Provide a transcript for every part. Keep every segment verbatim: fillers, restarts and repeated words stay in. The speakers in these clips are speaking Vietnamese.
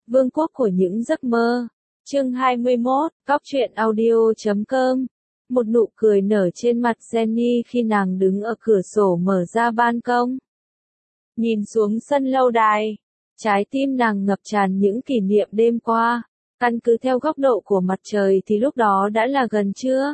Vương quốc của những giấc mơ. Chương hai mươi mốt, Cóc truyện audio chấm com. Một nụ cười nở trên mặt Jenny khi nàng đứng ở cửa sổ mở ra ban công. Nhìn xuống sân lâu đài, trái tim nàng ngập tràn những kỷ niệm đêm qua. Căn cứ theo góc độ của mặt trời thì lúc đó đã là gần trưa.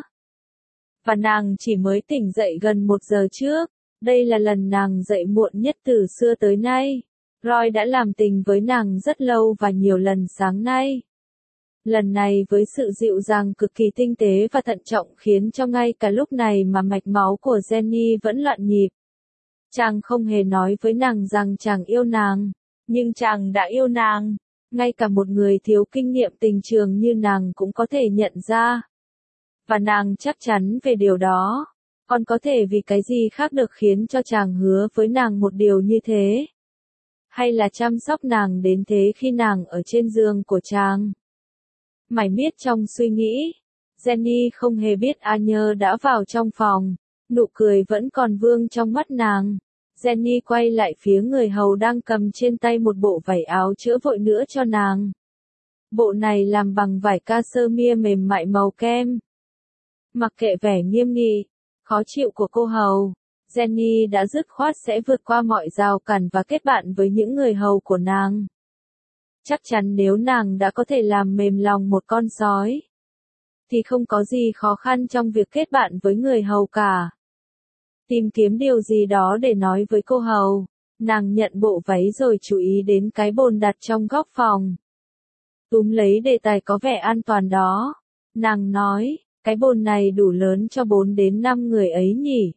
Và nàng chỉ mới tỉnh dậy gần một giờ trước. Đây là lần nàng dậy muộn nhất từ xưa tới nay. Roy đã làm tình với nàng rất lâu và nhiều lần sáng nay. Lần này với sự dịu dàng cực kỳ tinh tế và thận trọng khiến cho ngay cả lúc này mà mạch máu của Jenny vẫn loạn nhịp. Chàng không hề nói với nàng rằng chàng yêu nàng, nhưng chàng đã yêu nàng. Ngay cả một người thiếu kinh nghiệm tình trường như nàng cũng có thể nhận ra. Và nàng chắc chắn về điều đó. Còn có thể vì cái gì khác được khiến cho chàng hứa với nàng một điều như thế? Hay là chăm sóc nàng đến thế khi nàng ở trên giường của chàng? Mải miết trong suy nghĩ, Jenny không hề biết Anya đã vào trong phòng, nụ cười vẫn còn vương trong mắt nàng. Jenny quay lại phía người hầu đang cầm trên tay một bộ vải áo chữa vội nữa cho nàng. Bộ này làm bằng vải cashmere mềm mại màu kem. Mặc kệ vẻ nghiêm nghị, khó chịu của cô hầu, Jenny đã dứt khoát sẽ vượt qua mọi rào cản và kết bạn với những người hầu của nàng. Chắc chắn nếu nàng đã có thể làm mềm lòng một con sói, thì không có gì khó khăn trong việc kết bạn với người hầu cả. Tìm kiếm điều gì đó để nói với cô hầu, nàng nhận bộ váy rồi chú ý đến cái bồn đặt trong góc phòng. Túm lấy đề tài có vẻ an toàn đó, nàng nói, cái bồn này đủ lớn cho bốn đến năm người ấy nhỉ.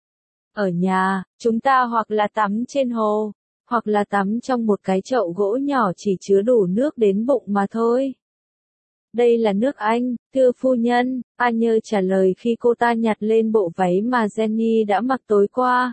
Ở nhà, chúng ta hoặc là tắm trên hồ, hoặc là tắm trong một cái chậu gỗ nhỏ chỉ chứa đủ nước đến bụng mà thôi. Đây là nước Anh, thưa phu nhân, Anya trả lời khi cô ta nhặt lên bộ váy mà Jenny đã mặc tối qua.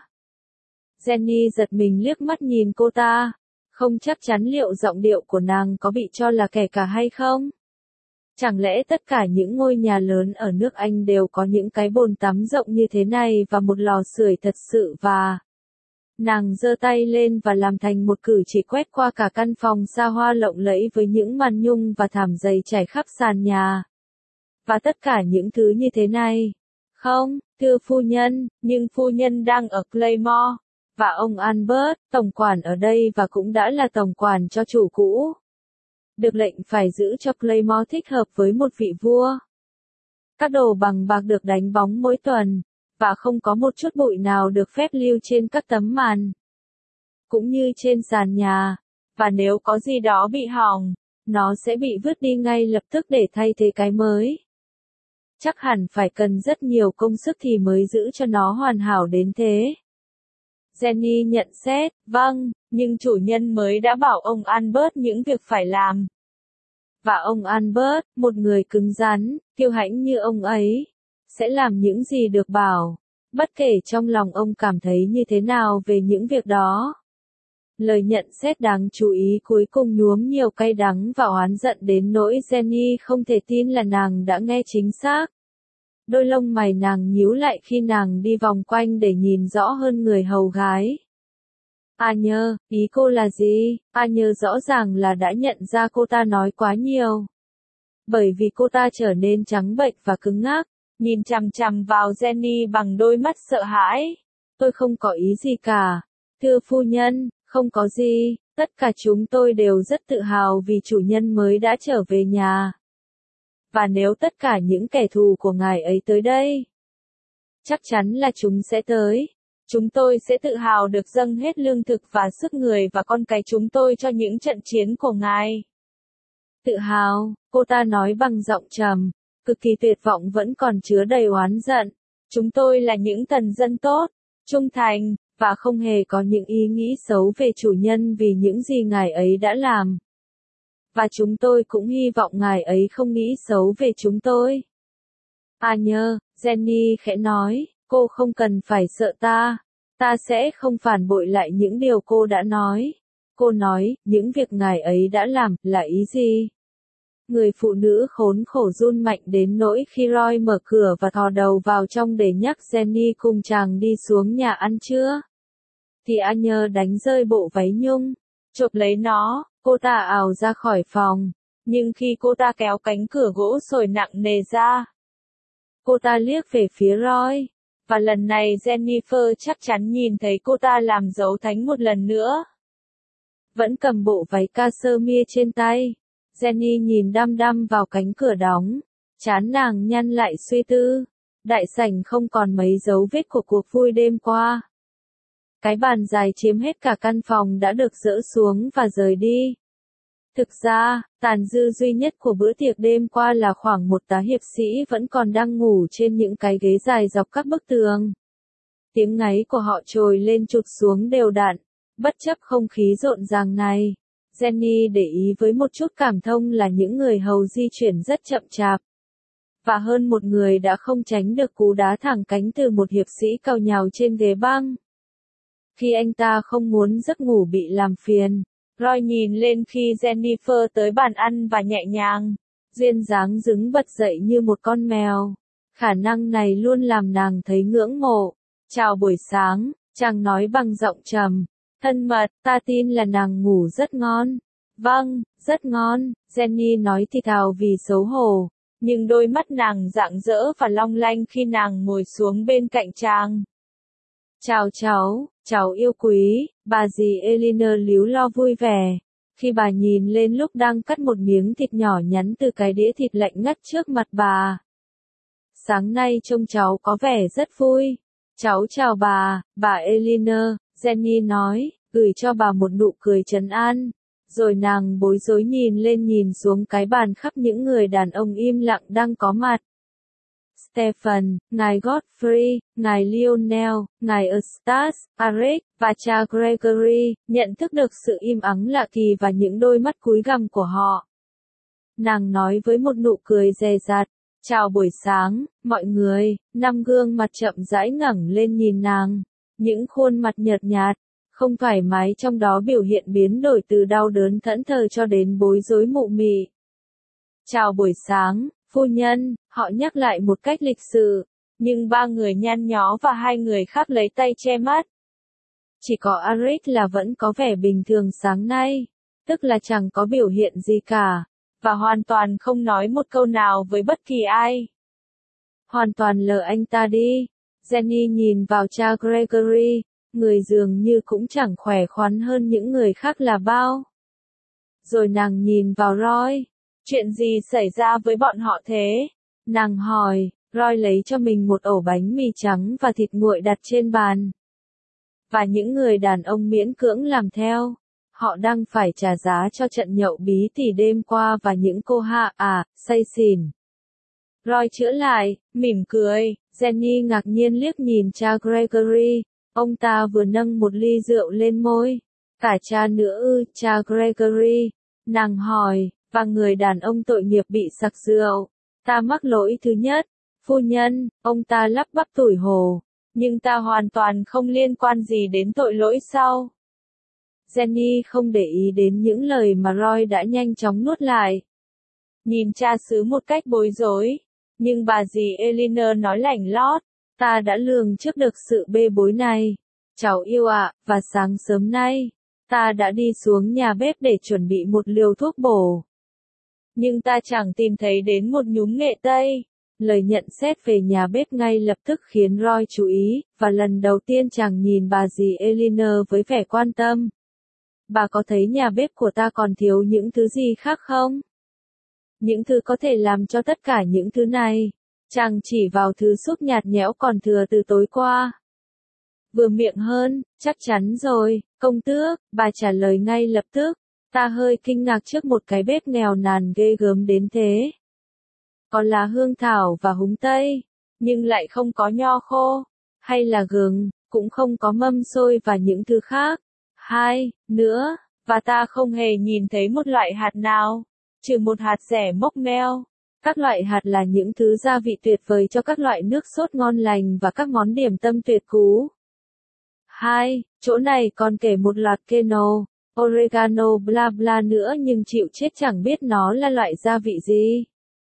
Jenny giật mình liếc mắt nhìn cô ta, không chắc chắn liệu giọng điệu của nàng có bị cho là kẻ cả hay không. Chẳng lẽ tất cả những ngôi nhà lớn ở nước Anh đều có những cái bồn tắm rộng như thế này và một lò sưởi thật sự và... Nàng giơ tay lên và làm thành một cử chỉ quét qua cả căn phòng xa hoa lộng lẫy với những màn nhung và thảm dày trải khắp sàn nhà. Và tất cả những thứ như thế này. Không, thưa phu nhân, nhưng phu nhân đang ở Claymore, và ông Albert, tổng quản ở đây và cũng đã là tổng quản cho chủ cũ. Được lệnh phải giữ cho Claymore thích hợp với một vị vua. Các đồ bằng bạc được đánh bóng mỗi tuần. Và không có một chút bụi nào được phép lưu trên các tấm màn. Cũng như trên sàn nhà. Và nếu có gì đó bị hỏng, nó sẽ bị vứt đi ngay lập tức để thay thế cái mới. Chắc hẳn phải cần rất nhiều công sức thì mới giữ cho nó hoàn hảo đến thế. Jenny nhận xét, vâng, nhưng chủ nhân mới đã bảo ông Albert những việc phải làm. Và ông Albert, một người cứng rắn, kiêu hãnh như ông ấy, sẽ làm những gì được bảo, bất kể trong lòng ông cảm thấy như thế nào về những việc đó. Lời nhận xét đáng chú ý cuối cùng nhuốm nhiều cay đắng và oán giận đến nỗi Jenny không thể tin là nàng đã nghe chính xác. Đôi lông mày nàng nhíu lại khi nàng đi vòng quanh để nhìn rõ hơn người hầu gái. Anya, ý cô là gì? Anya rõ ràng là đã nhận ra cô ta nói quá nhiều. Bởi vì cô ta trở nên trắng bệch và cứng ngắc. Nhìn chằm chằm vào Jenny bằng đôi mắt sợ hãi. Tôi không có ý gì cả. Thưa phu nhân, không có gì, tất cả chúng tôi đều rất tự hào vì chủ nhân mới đã trở về nhà. Và nếu tất cả những kẻ thù của ngài ấy tới đây, chắc chắn là chúng sẽ tới. Chúng tôi sẽ tự hào được dâng hết lương thực và sức người và con cái chúng tôi cho những trận chiến của ngài. Tự hào, cô ta nói bằng giọng trầm. Cực kỳ tuyệt vọng vẫn còn chứa đầy oán giận. Chúng tôi là những thần dân tốt, trung thành, và không hề có những ý nghĩ xấu về chủ nhân vì những gì ngài ấy đã làm. Và chúng tôi cũng hy vọng ngài ấy không nghĩ xấu về chúng tôi. Anya, Jenny khẽ nói, cô không cần phải sợ ta. Ta sẽ không phản bội lại những điều cô đã nói. Cô nói, những việc ngài ấy đã làm, là ý gì? Người phụ nữ khốn khổ run mạnh đến nỗi khi Roy mở cửa và thò đầu vào trong để nhắc Jenny cùng chàng đi xuống nhà ăn trưa. Thì Anya đánh rơi bộ váy nhung, chộp lấy nó, Cô ta ào ra khỏi phòng, nhưng khi cô ta kéo cánh cửa gỗ sồi nặng nề ra, cô ta liếc về phía Roy, và lần này Jennifer chắc chắn nhìn thấy cô ta làm dấu thánh một lần nữa. Vẫn cầm bộ váy cashmere trên tay, Jenny nhìn đăm đăm vào cánh cửa đóng, trán nàng nhăn lại suy tư. Đại sảnh không còn mấy dấu vết của cuộc vui đêm qua. Cái bàn dài chiếm hết cả căn phòng đã được dỡ xuống và rời đi. Thực ra, tàn dư duy nhất của bữa tiệc đêm qua là khoảng một tá hiệp sĩ vẫn còn đang ngủ trên những cái ghế dài dọc các bức tường. Tiếng ngáy của họ trồi lên trụt xuống đều đặn, bất chấp không khí rộn ràng này. Jenny để ý với một chút cảm thông là những người hầu di chuyển rất chậm chạp. Và hơn một người đã không tránh được cú đá thẳng cánh từ một hiệp sĩ cào nhào trên ghế băng. Khi anh ta không muốn giấc ngủ bị làm phiền, Roy nhìn lên khi Jennifer tới bàn ăn và nhẹ nhàng, duyên dáng đứng bật dậy như một con mèo. Khả năng này luôn làm nàng thấy ngưỡng mộ. Chào buổi sáng, chàng nói bằng giọng trầm, thân mật, ta tin là nàng ngủ rất ngon. Vâng, rất ngon, Jenny nói thì thào vì xấu hổ. Nhưng đôi mắt nàng rạng rỡ và long lanh khi nàng ngồi xuống bên cạnh chàng. Chào cháu, cháu yêu quý, bà dì Eleanor líu lo vui vẻ. Khi bà nhìn lên lúc đang cắt một miếng thịt nhỏ nhắn từ cái đĩa thịt lạnh ngắt trước mặt bà. Sáng nay trông cháu có vẻ rất vui. Cháu chào bà, bà Eleanor, Jenny nói, gửi cho bà một nụ cười trấn an. Rồi nàng bối rối nhìn lên nhìn xuống cái bàn khắp những người đàn ông im lặng đang có mặt. Stephen, ngài Godfrey, ngài Lionel, ngài Eustace, Eric, và cha Gregory, nhận thức được sự im ắng lạ kỳ và những đôi mắt cúi gằm của họ. Nàng nói với một nụ cười dè dặt, chào buổi sáng, mọi người, năm gương mặt chậm rãi ngẩng lên nhìn nàng, những khuôn mặt nhợt nhạt, không thoải mái trong đó biểu hiện biến đổi từ đau đớn thẫn thờ cho đến bối rối mụ mị. Chào buổi sáng, phu nhân, họ nhắc lại một cách lịch sự, nhưng ba người nhăn nhó và hai người khác lấy tay che mắt. Chỉ có Eric là vẫn có vẻ bình thường sáng nay, tức là chẳng có biểu hiện gì cả, và hoàn toàn không nói một câu nào với bất kỳ ai. Hoàn toàn lờ anh ta đi. Jenny nhìn vào cha Gregory, người dường như cũng chẳng khỏe khoắn hơn những người khác là bao. Rồi nàng nhìn vào Roy. Chuyện gì xảy ra với bọn họ thế? Nàng hỏi. Roy lấy cho mình một ổ bánh mì trắng và thịt nguội đặt trên bàn. Và những người đàn ông miễn cưỡng làm theo. Họ đang phải trả giá cho trận nhậu bí tỉ đêm qua và những cô hạ à, say xỉn. Roy chữa lại, mỉm cười. Jenny ngạc nhiên liếc nhìn cha Gregory. Ông ta vừa nâng một ly rượu lên môi. Cả cha nữa ư, cha Gregory. Nàng hỏi, và người đàn ông tội nghiệp bị sặc rượu. Ta mắc lỗi thứ nhất. Phu nhân, ông ta lắp bắp tủi hổ. Nhưng ta hoàn toàn không liên quan gì đến tội lỗi sau. Jenny không để ý đến những lời mà Roy đã nhanh chóng nuốt lại. Nhìn cha xứ một cách bối rối. Nhưng bà dì Eleanor nói lảnh lót. Ta đã lường trước được sự bê bối này. Cháu yêu ạ, và sáng sớm nay, ta đã đi xuống nhà bếp để chuẩn bị một liều thuốc bổ. Nhưng ta chẳng tìm thấy đến một nhúm nghệ tây. Lời nhận xét về nhà bếp ngay lập tức khiến Roy chú ý, và lần đầu tiên chàng nhìn bà dì Eleanor với vẻ quan tâm. Bà có thấy nhà bếp của ta còn thiếu những thứ gì khác không? Những thứ có thể làm cho tất cả những thứ này. Chàng chỉ vào thứ súp nhạt nhẽo còn thừa từ tối qua. Vừa miệng hơn, chắc chắn rồi, công tước, bà trả lời ngay lập tức. Ta hơi kinh ngạc trước một cái bếp nghèo nàn ghê gớm đến thế. Có lá hương thảo và húng tây, nhưng lại không có nho khô, hay là gừng, cũng không có mâm xôi và những thứ khác. Hai, nữa, và ta không hề nhìn thấy một loại hạt nào, trừ một hạt rẻ mốc meo. Các loại hạt là những thứ gia vị tuyệt vời cho các loại nước sốt ngon lành và các món điểm tâm tuyệt cú. Hai, chỗ này còn kể một loạt keno, oregano bla bla nữa nhưng chịu chết chẳng biết nó là loại gia vị gì.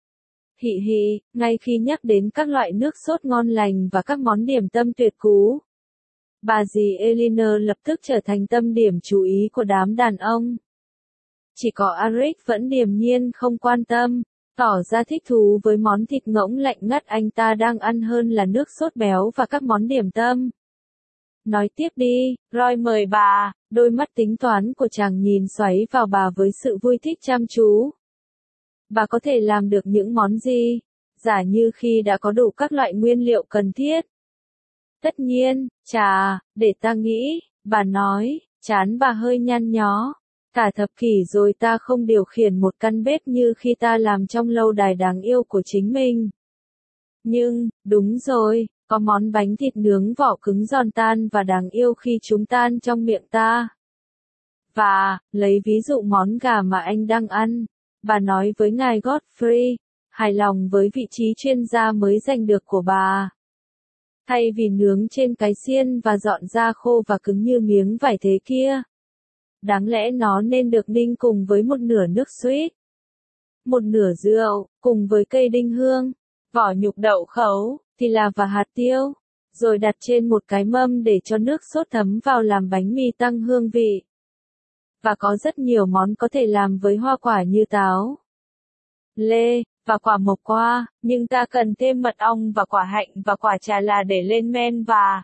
Hị hị, ngay khi nhắc đến các loại nước sốt ngon lành và các món điểm tâm tuyệt cú, bà dì Eleanor lập tức trở thành tâm điểm chú ý của đám đàn ông. Chỉ có Arik vẫn điềm nhiên không quan tâm, tỏ ra thích thú với món thịt ngỗng lạnh ngắt anh ta đang ăn hơn là nước sốt béo và các món điểm tâm. Nói tiếp đi, Roy mời bà, đôi mắt tính toán của chàng nhìn xoáy vào bà với sự vui thích chăm chú. Bà có thể làm được những món gì? Giả như khi đã có đủ các loại nguyên liệu cần thiết. Tất nhiên, chà, để ta nghĩ, bà nói, trán bà hơi nhăn nhó. Cả thập kỷ rồi ta không điều khiển một căn bếp như khi ta làm trong lâu đài đáng yêu của chính mình. Nhưng, đúng rồi, có món bánh thịt nướng vỏ cứng giòn tan và đáng yêu khi chúng tan trong miệng ta. Và, lấy ví dụ món gà mà anh đang ăn, bà nói với ngài Godfrey, hài lòng với vị trí chuyên gia mới giành được của bà. Thay vì nướng trên cái xiên và dọn ra khô và cứng như miếng vải thế kia. Đáng lẽ nó nên được ninh cùng với một nửa nước sweet, một nửa rượu, cùng với cây đinh hương, vỏ nhục đậu khấu, thì là và hạt tiêu, rồi đặt trên một cái mâm để cho nước sốt thấm vào làm bánh mì tăng hương vị. Và có rất nhiều món có thể làm với hoa quả như táo, lê, và quả mộc qua, nhưng ta cần thêm mật ong và quả hạnh và quả trà là để lên men và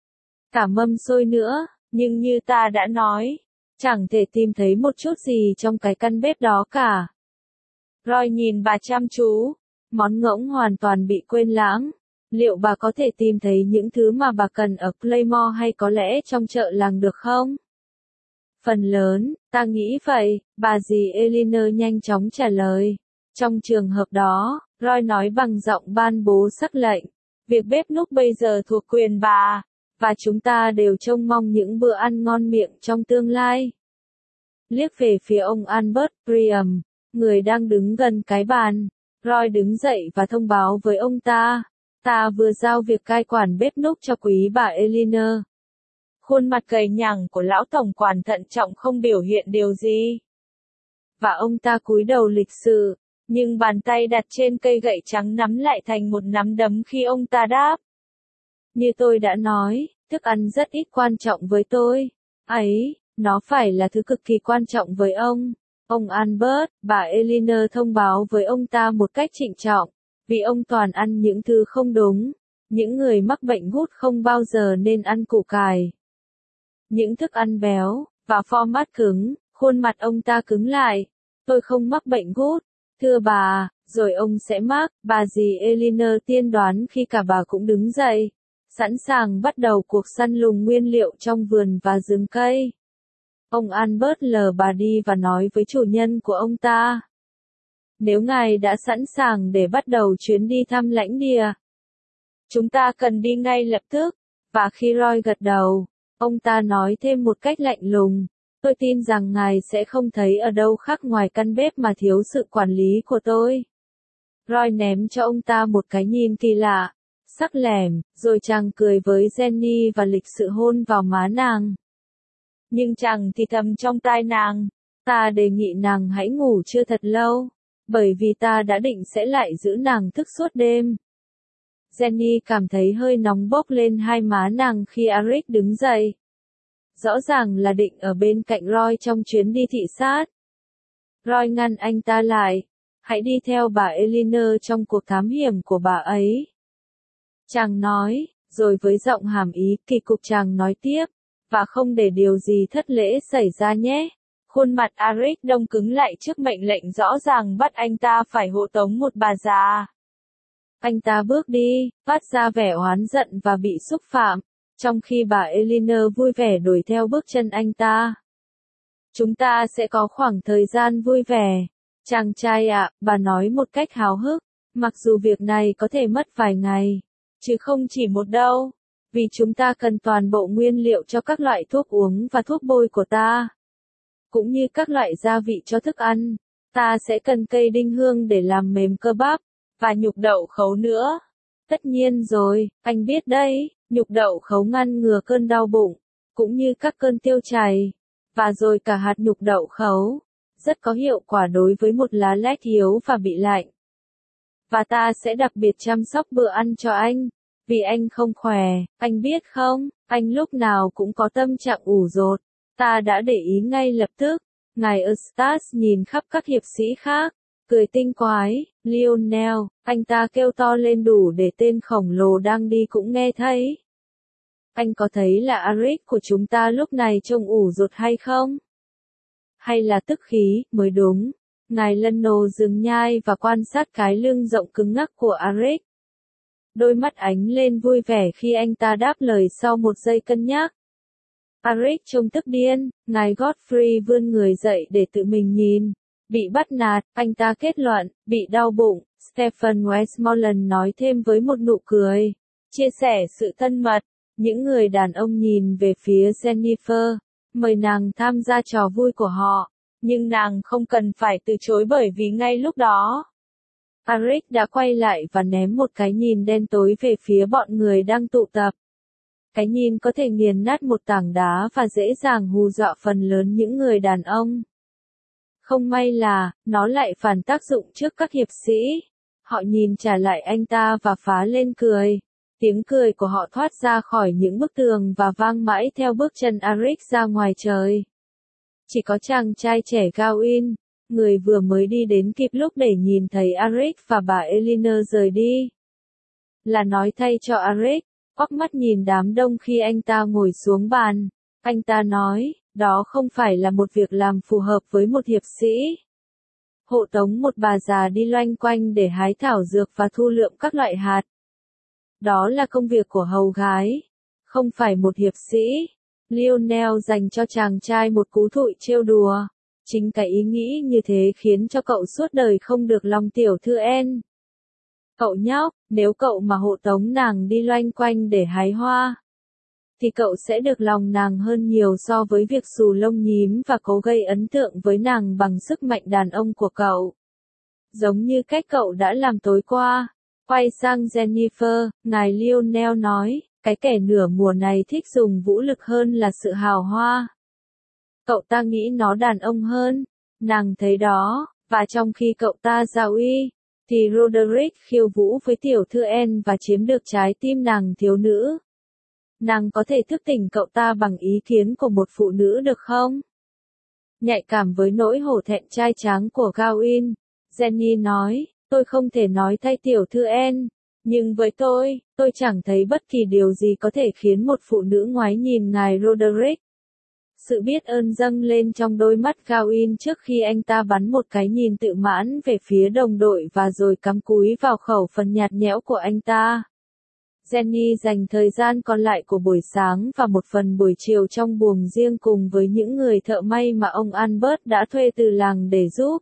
cả mâm xôi nữa, nhưng như ta đã nói, chẳng thể tìm thấy một chút gì trong cái căn bếp đó cả. Roy nhìn bà chăm chú, món ngỗng hoàn toàn bị quên lãng. Liệu bà có thể tìm thấy những thứ mà bà cần ở Playmore hay có lẽ trong chợ làng được không? Phần lớn, ta nghĩ vậy, bà dì Eleanor nhanh chóng trả lời. Trong trường hợp đó, Roy nói bằng giọng ban bố sắc lệnh, việc bếp núc bây giờ thuộc quyền bà, và chúng ta đều trông mong những bữa ăn ngon miệng trong tương lai. Liếc về phía ông Albert Priam, người đang đứng gần cái bàn, Roy đứng dậy và thông báo với ông ta, ta vừa giao việc cai quản bếp núc cho quý bà Eleanor. Khuôn mặt gầy nhẳng của lão tổng quản thận trọng không biểu hiện điều gì. Và ông ta cúi đầu lịch sự, nhưng bàn tay đặt trên cây gậy trắng nắm lại thành một nắm đấm khi ông ta đáp. Như tôi đã nói, thức ăn rất ít quan trọng với tôi. Ấy, nó phải là thứ cực kỳ quan trọng với ông. Ông Albert, bà Eleanor thông báo với ông ta một cách trịnh trọng, vì ông toàn ăn những thứ không đúng. Những người mắc bệnh gút không bao giờ nên ăn củ cải. Những thức ăn béo, và format cứng, khuôn mặt ông ta cứng lại. Tôi không mắc bệnh gút, thưa bà, rồi ông sẽ mắc, bà dì Eleanor tiên đoán khi cả bà cũng đứng dậy, sẵn sàng bắt đầu cuộc săn lùng nguyên liệu trong vườn và rừng cây. Ông Albert lờ bà đi và nói với chủ nhân của ông ta. Nếu ngài đã sẵn sàng để bắt đầu chuyến đi thăm lãnh địa, chúng ta cần đi ngay lập tức, và khi Roy gật đầu, ông ta nói thêm một cách lạnh lùng, tôi tin rằng ngài sẽ không thấy ở đâu khác ngoài căn bếp mà thiếu sự quản lý của tôi. Roy ném cho ông ta một cái nhìn kỳ lạ, sắc lẻm, rồi chàng cười với Jenny và lịch sự hôn vào má nàng. Nhưng chàng thì thầm trong tai nàng, ta đề nghị nàng hãy ngủ chưa thật lâu, bởi vì ta đã định sẽ lại giữ nàng thức suốt đêm. Jenny cảm thấy hơi nóng bốc lên hai má nàng khi Arik đứng dậy. Rõ ràng là định ở bên cạnh Roy trong chuyến đi thị sát. Roy ngăn anh ta lại, hãy đi theo bà Eleanor trong cuộc thám hiểm của bà ấy. Chàng nói, rồi với giọng hàm ý kỳ cục chàng nói tiếp, và không để điều gì thất lễ xảy ra nhé. Khuôn mặt Arik đông cứng lại trước mệnh lệnh rõ ràng bắt anh ta phải hộ tống một bà già. Anh ta bước đi, phát ra vẻ oán giận và bị xúc phạm, trong khi bà Eleanor vui vẻ đuổi theo bước chân anh ta. Chúng ta sẽ có khoảng thời gian vui vẻ. Chàng trai ạ, bà nói một cách háo hức, mặc dù việc này có thể mất vài ngày, chứ không chỉ một đâu, vì chúng ta cần toàn bộ nguyên liệu cho các loại thuốc uống và thuốc bôi của ta, cũng như các loại gia vị cho thức ăn. Ta sẽ cần cây đinh hương để làm mềm cơ bắp, và nhục đậu khấu nữa. Tất nhiên rồi, anh biết đấy, nhục đậu khấu ngăn ngừa cơn đau bụng, cũng như các cơn tiêu chảy, và rồi cả hạt nhục đậu khấu, rất có hiệu quả đối với một lá lách yếu và bị lạnh. Và ta sẽ đặc biệt chăm sóc bữa ăn cho anh, vì anh không khỏe, anh biết không, anh lúc nào cũng có tâm trạng ủ rột, ta đã để ý ngay lập tức. Ngài Eustace nhìn khắp các hiệp sĩ khác, cười tinh quái. Lionel, anh ta kêu to lên đủ để tên khổng lồ đang đi cũng nghe thấy. Anh có thấy là Arik của chúng ta lúc này trông ủ rột hay không? Hay là tức khí, mới đúng. Ngài Leno dừng nhai và quan sát cái lưng rộng cứng ngắc của Arik. Đôi mắt ánh lên vui vẻ khi anh ta đáp lời sau một giây cân nhắc. Arik trông tức điên, ngài Godfrey vươn người dậy để tự mình nhìn. Bị bắt nạt, anh ta kết luận, bị đau bụng, Stephen Westmoreland nói thêm với một nụ cười. Chia sẻ sự thân mật, những người đàn ông nhìn về phía Jennifer, mời nàng tham gia trò vui của họ, nhưng nàng không cần phải từ chối bởi vì ngay lúc đó. Arik đã quay lại và ném một cái nhìn đen tối về phía bọn người đang tụ tập. Cái nhìn có thể nghiền nát một tảng đá và dễ dàng hù dọa phần lớn những người đàn ông. Không may là, nó lại phản tác dụng trước các hiệp sĩ. Họ nhìn trả lại anh ta và phá lên cười. Tiếng cười của họ thoát ra khỏi những bức tường và vang mãi theo bước chân Arik ra ngoài trời. Chỉ có chàng trai trẻ Gawain, người vừa mới đi đến kịp lúc để nhìn thấy Arik và bà Elinor rời đi. Là nói thay cho Arik, quắc mắt nhìn đám đông khi anh ta ngồi xuống bàn. Anh ta nói, đó không phải là một việc làm phù hợp với một hiệp sĩ. Hộ tống một bà già đi loanh quanh để hái thảo dược và thu lượm các loại hạt. Đó là công việc của hầu gái, không phải một hiệp sĩ. Lionel dành cho chàng trai một cú thụi trêu đùa. Chính cái ý nghĩ như thế khiến cho cậu suốt đời không được lòng tiểu thư En. Cậu nhóc, nếu cậu mà hộ tống nàng đi loanh quanh để hái hoa, thì cậu sẽ được lòng nàng hơn nhiều so với việc xù lông nhím và cố gây ấn tượng với nàng bằng sức mạnh đàn ông của cậu. Giống như cách cậu đã làm tối qua. Quay sang Jennifer, ngài Lionel nói, cái kẻ nửa mùa này thích dùng vũ lực hơn là sự hào hoa. Cậu ta nghĩ nó đàn ông hơn, nàng thấy đó, và trong khi cậu ta giao uy, thì Roderick khiêu vũ với tiểu thư En và chiếm được trái tim nàng thiếu nữ. Nàng có thể thức tỉnh cậu ta bằng ý kiến của một phụ nữ được không? Nhạy cảm với nỗi hổ thẹn trai tráng của Gawain, Jenny nói, tôi không thể nói thay tiểu thư En, nhưng với tôi, tôi chẳng thấy bất kỳ điều gì có thể khiến một phụ nữ ngoái nhìn ngài Roderick. Sự biết ơn dâng lên trong đôi mắt Gawain trước khi anh ta bắn một cái nhìn tự mãn về phía đồng đội và rồi cắm cúi vào khẩu phần nhạt nhẽo của anh ta. Jenny dành thời gian còn lại của buổi sáng và một phần buổi chiều trong buồng riêng cùng với những người thợ may mà ông Albert đã thuê từ làng để giúp.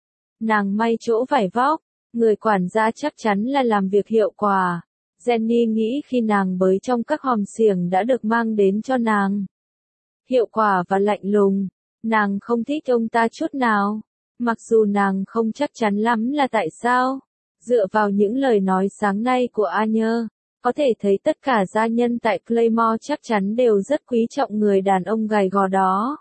Nàng may chỗ vải vóc, người quản gia chắc chắn là làm việc hiệu quả. Jenny nghĩ khi nàng bới trong các hòm xiềng đã được mang đến cho nàng. Hiệu quả và lạnh lùng, nàng không thích ông ta chút nào, mặc dù nàng không chắc chắn lắm là tại sao. Dựa vào những lời nói sáng nay của Anya, có thể thấy tất cả gia nhân tại Claymore chắc chắn đều rất quý trọng người đàn ông gầy gò đó.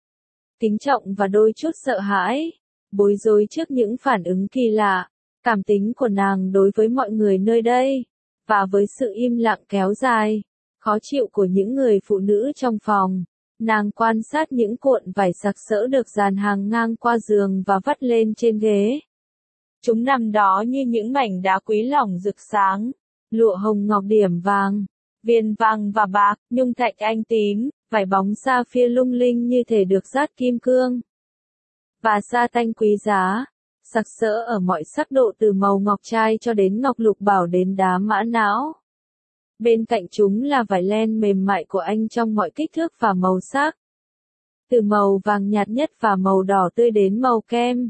Kính trọng và đôi chút sợ hãi, bối rối trước những phản ứng kỳ lạ, cảm tính của nàng đối với mọi người nơi đây, và với sự im lặng kéo dài, khó chịu của những người phụ nữ trong phòng. Nàng quan sát những cuộn vải sặc sỡ được dàn hàng ngang qua giường và vắt lên trên ghế. Chúng nằm đó như những mảnh đá quý lỏng rực sáng, lụa hồng ngọc điểm vàng, viền vàng và bạc, nhung thạch anh tím, vải bóng sapphire lung linh như thể được dát kim cương. Và sa tanh quý giá, sặc sỡ ở mọi sắc độ từ màu ngọc trai cho đến ngọc lục bảo đến đá mã não. Bên cạnh chúng là vải len mềm mại của anh trong mọi kích thước và màu sắc. Từ màu vàng nhạt nhất và màu đỏ tươi đến màu kem,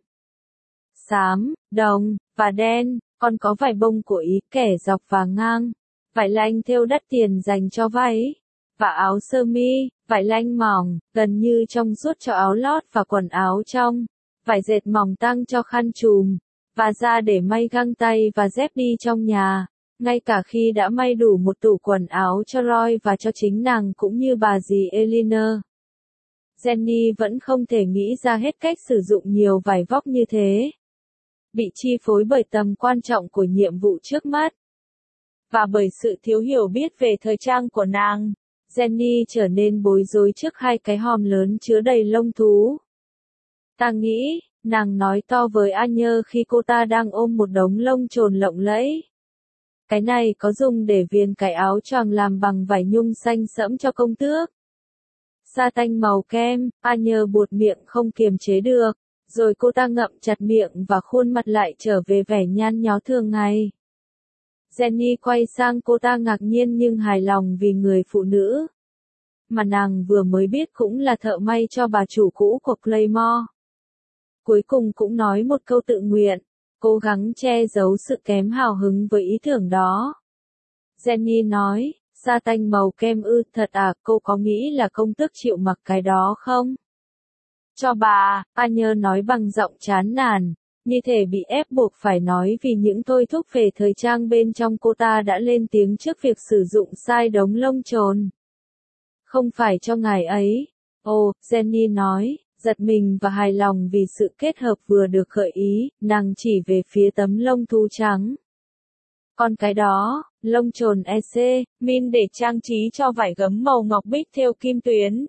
xám, đồng, và đen, còn có vải bông của Ý kẻ dọc và ngang, vải lanh thêu đắt tiền dành cho váy, và áo sơ mi, vải lanh mỏng, gần như trong suốt cho áo lót và quần áo trong, vải dệt mỏng tăng cho khăn trùm, và da để may găng tay và dép đi trong nhà. Ngay cả khi đã may đủ một tủ quần áo cho Roy và cho chính nàng cũng như bà dì Elinor, Jenny vẫn không thể nghĩ ra hết cách sử dụng nhiều vải vóc như thế. Bị chi phối bởi tầm quan trọng của nhiệm vụ trước mắt, và bởi sự thiếu hiểu biết về thời trang của nàng, Jenny trở nên bối rối trước hai cái hòm lớn chứa đầy lông thú. Ta nghĩ, nàng nói to với A Nhơ khi cô ta đang ôm một đống lông chồn lộng lẫy. Cái này có dùng để viền cái áo choàng làm bằng vải nhung xanh sẫm cho công tước. Sa tanh màu kem, A Nhơ buột miệng không kiềm chế được, rồi cô ta ngậm chặt miệng và khuôn mặt lại trở về vẻ nhăn nhó thường ngày. Jenny quay sang cô ta ngạc nhiên nhưng hài lòng vì người phụ nữ mà nàng vừa mới biết cũng là thợ may cho bà chủ cũ của Claymore. Cuối cùng cũng nói một câu tự nguyện, cố gắng che giấu sự kém hào hứng với ý tưởng đó. Jenny nói, sa tanh màu kem ư, thật à, cô có nghĩ là công tước chịu mặc cái đó không? Cho bà, A Nhơ nói bằng giọng chán nản, như thể bị ép buộc phải nói vì những thôi thúc về thời trang bên trong cô ta đã lên tiếng trước việc sử dụng sai đống lông chồn. Không phải cho ngài ấy. Ồ, Jenny nói, giật mình và hài lòng vì sự kết hợp vừa được gợi ý, nàng chỉ về phía tấm lông thú trắng. Còn cái đó, lông chồn e xê, min để trang trí cho vải gấm màu ngọc bích thêu kim tuyến.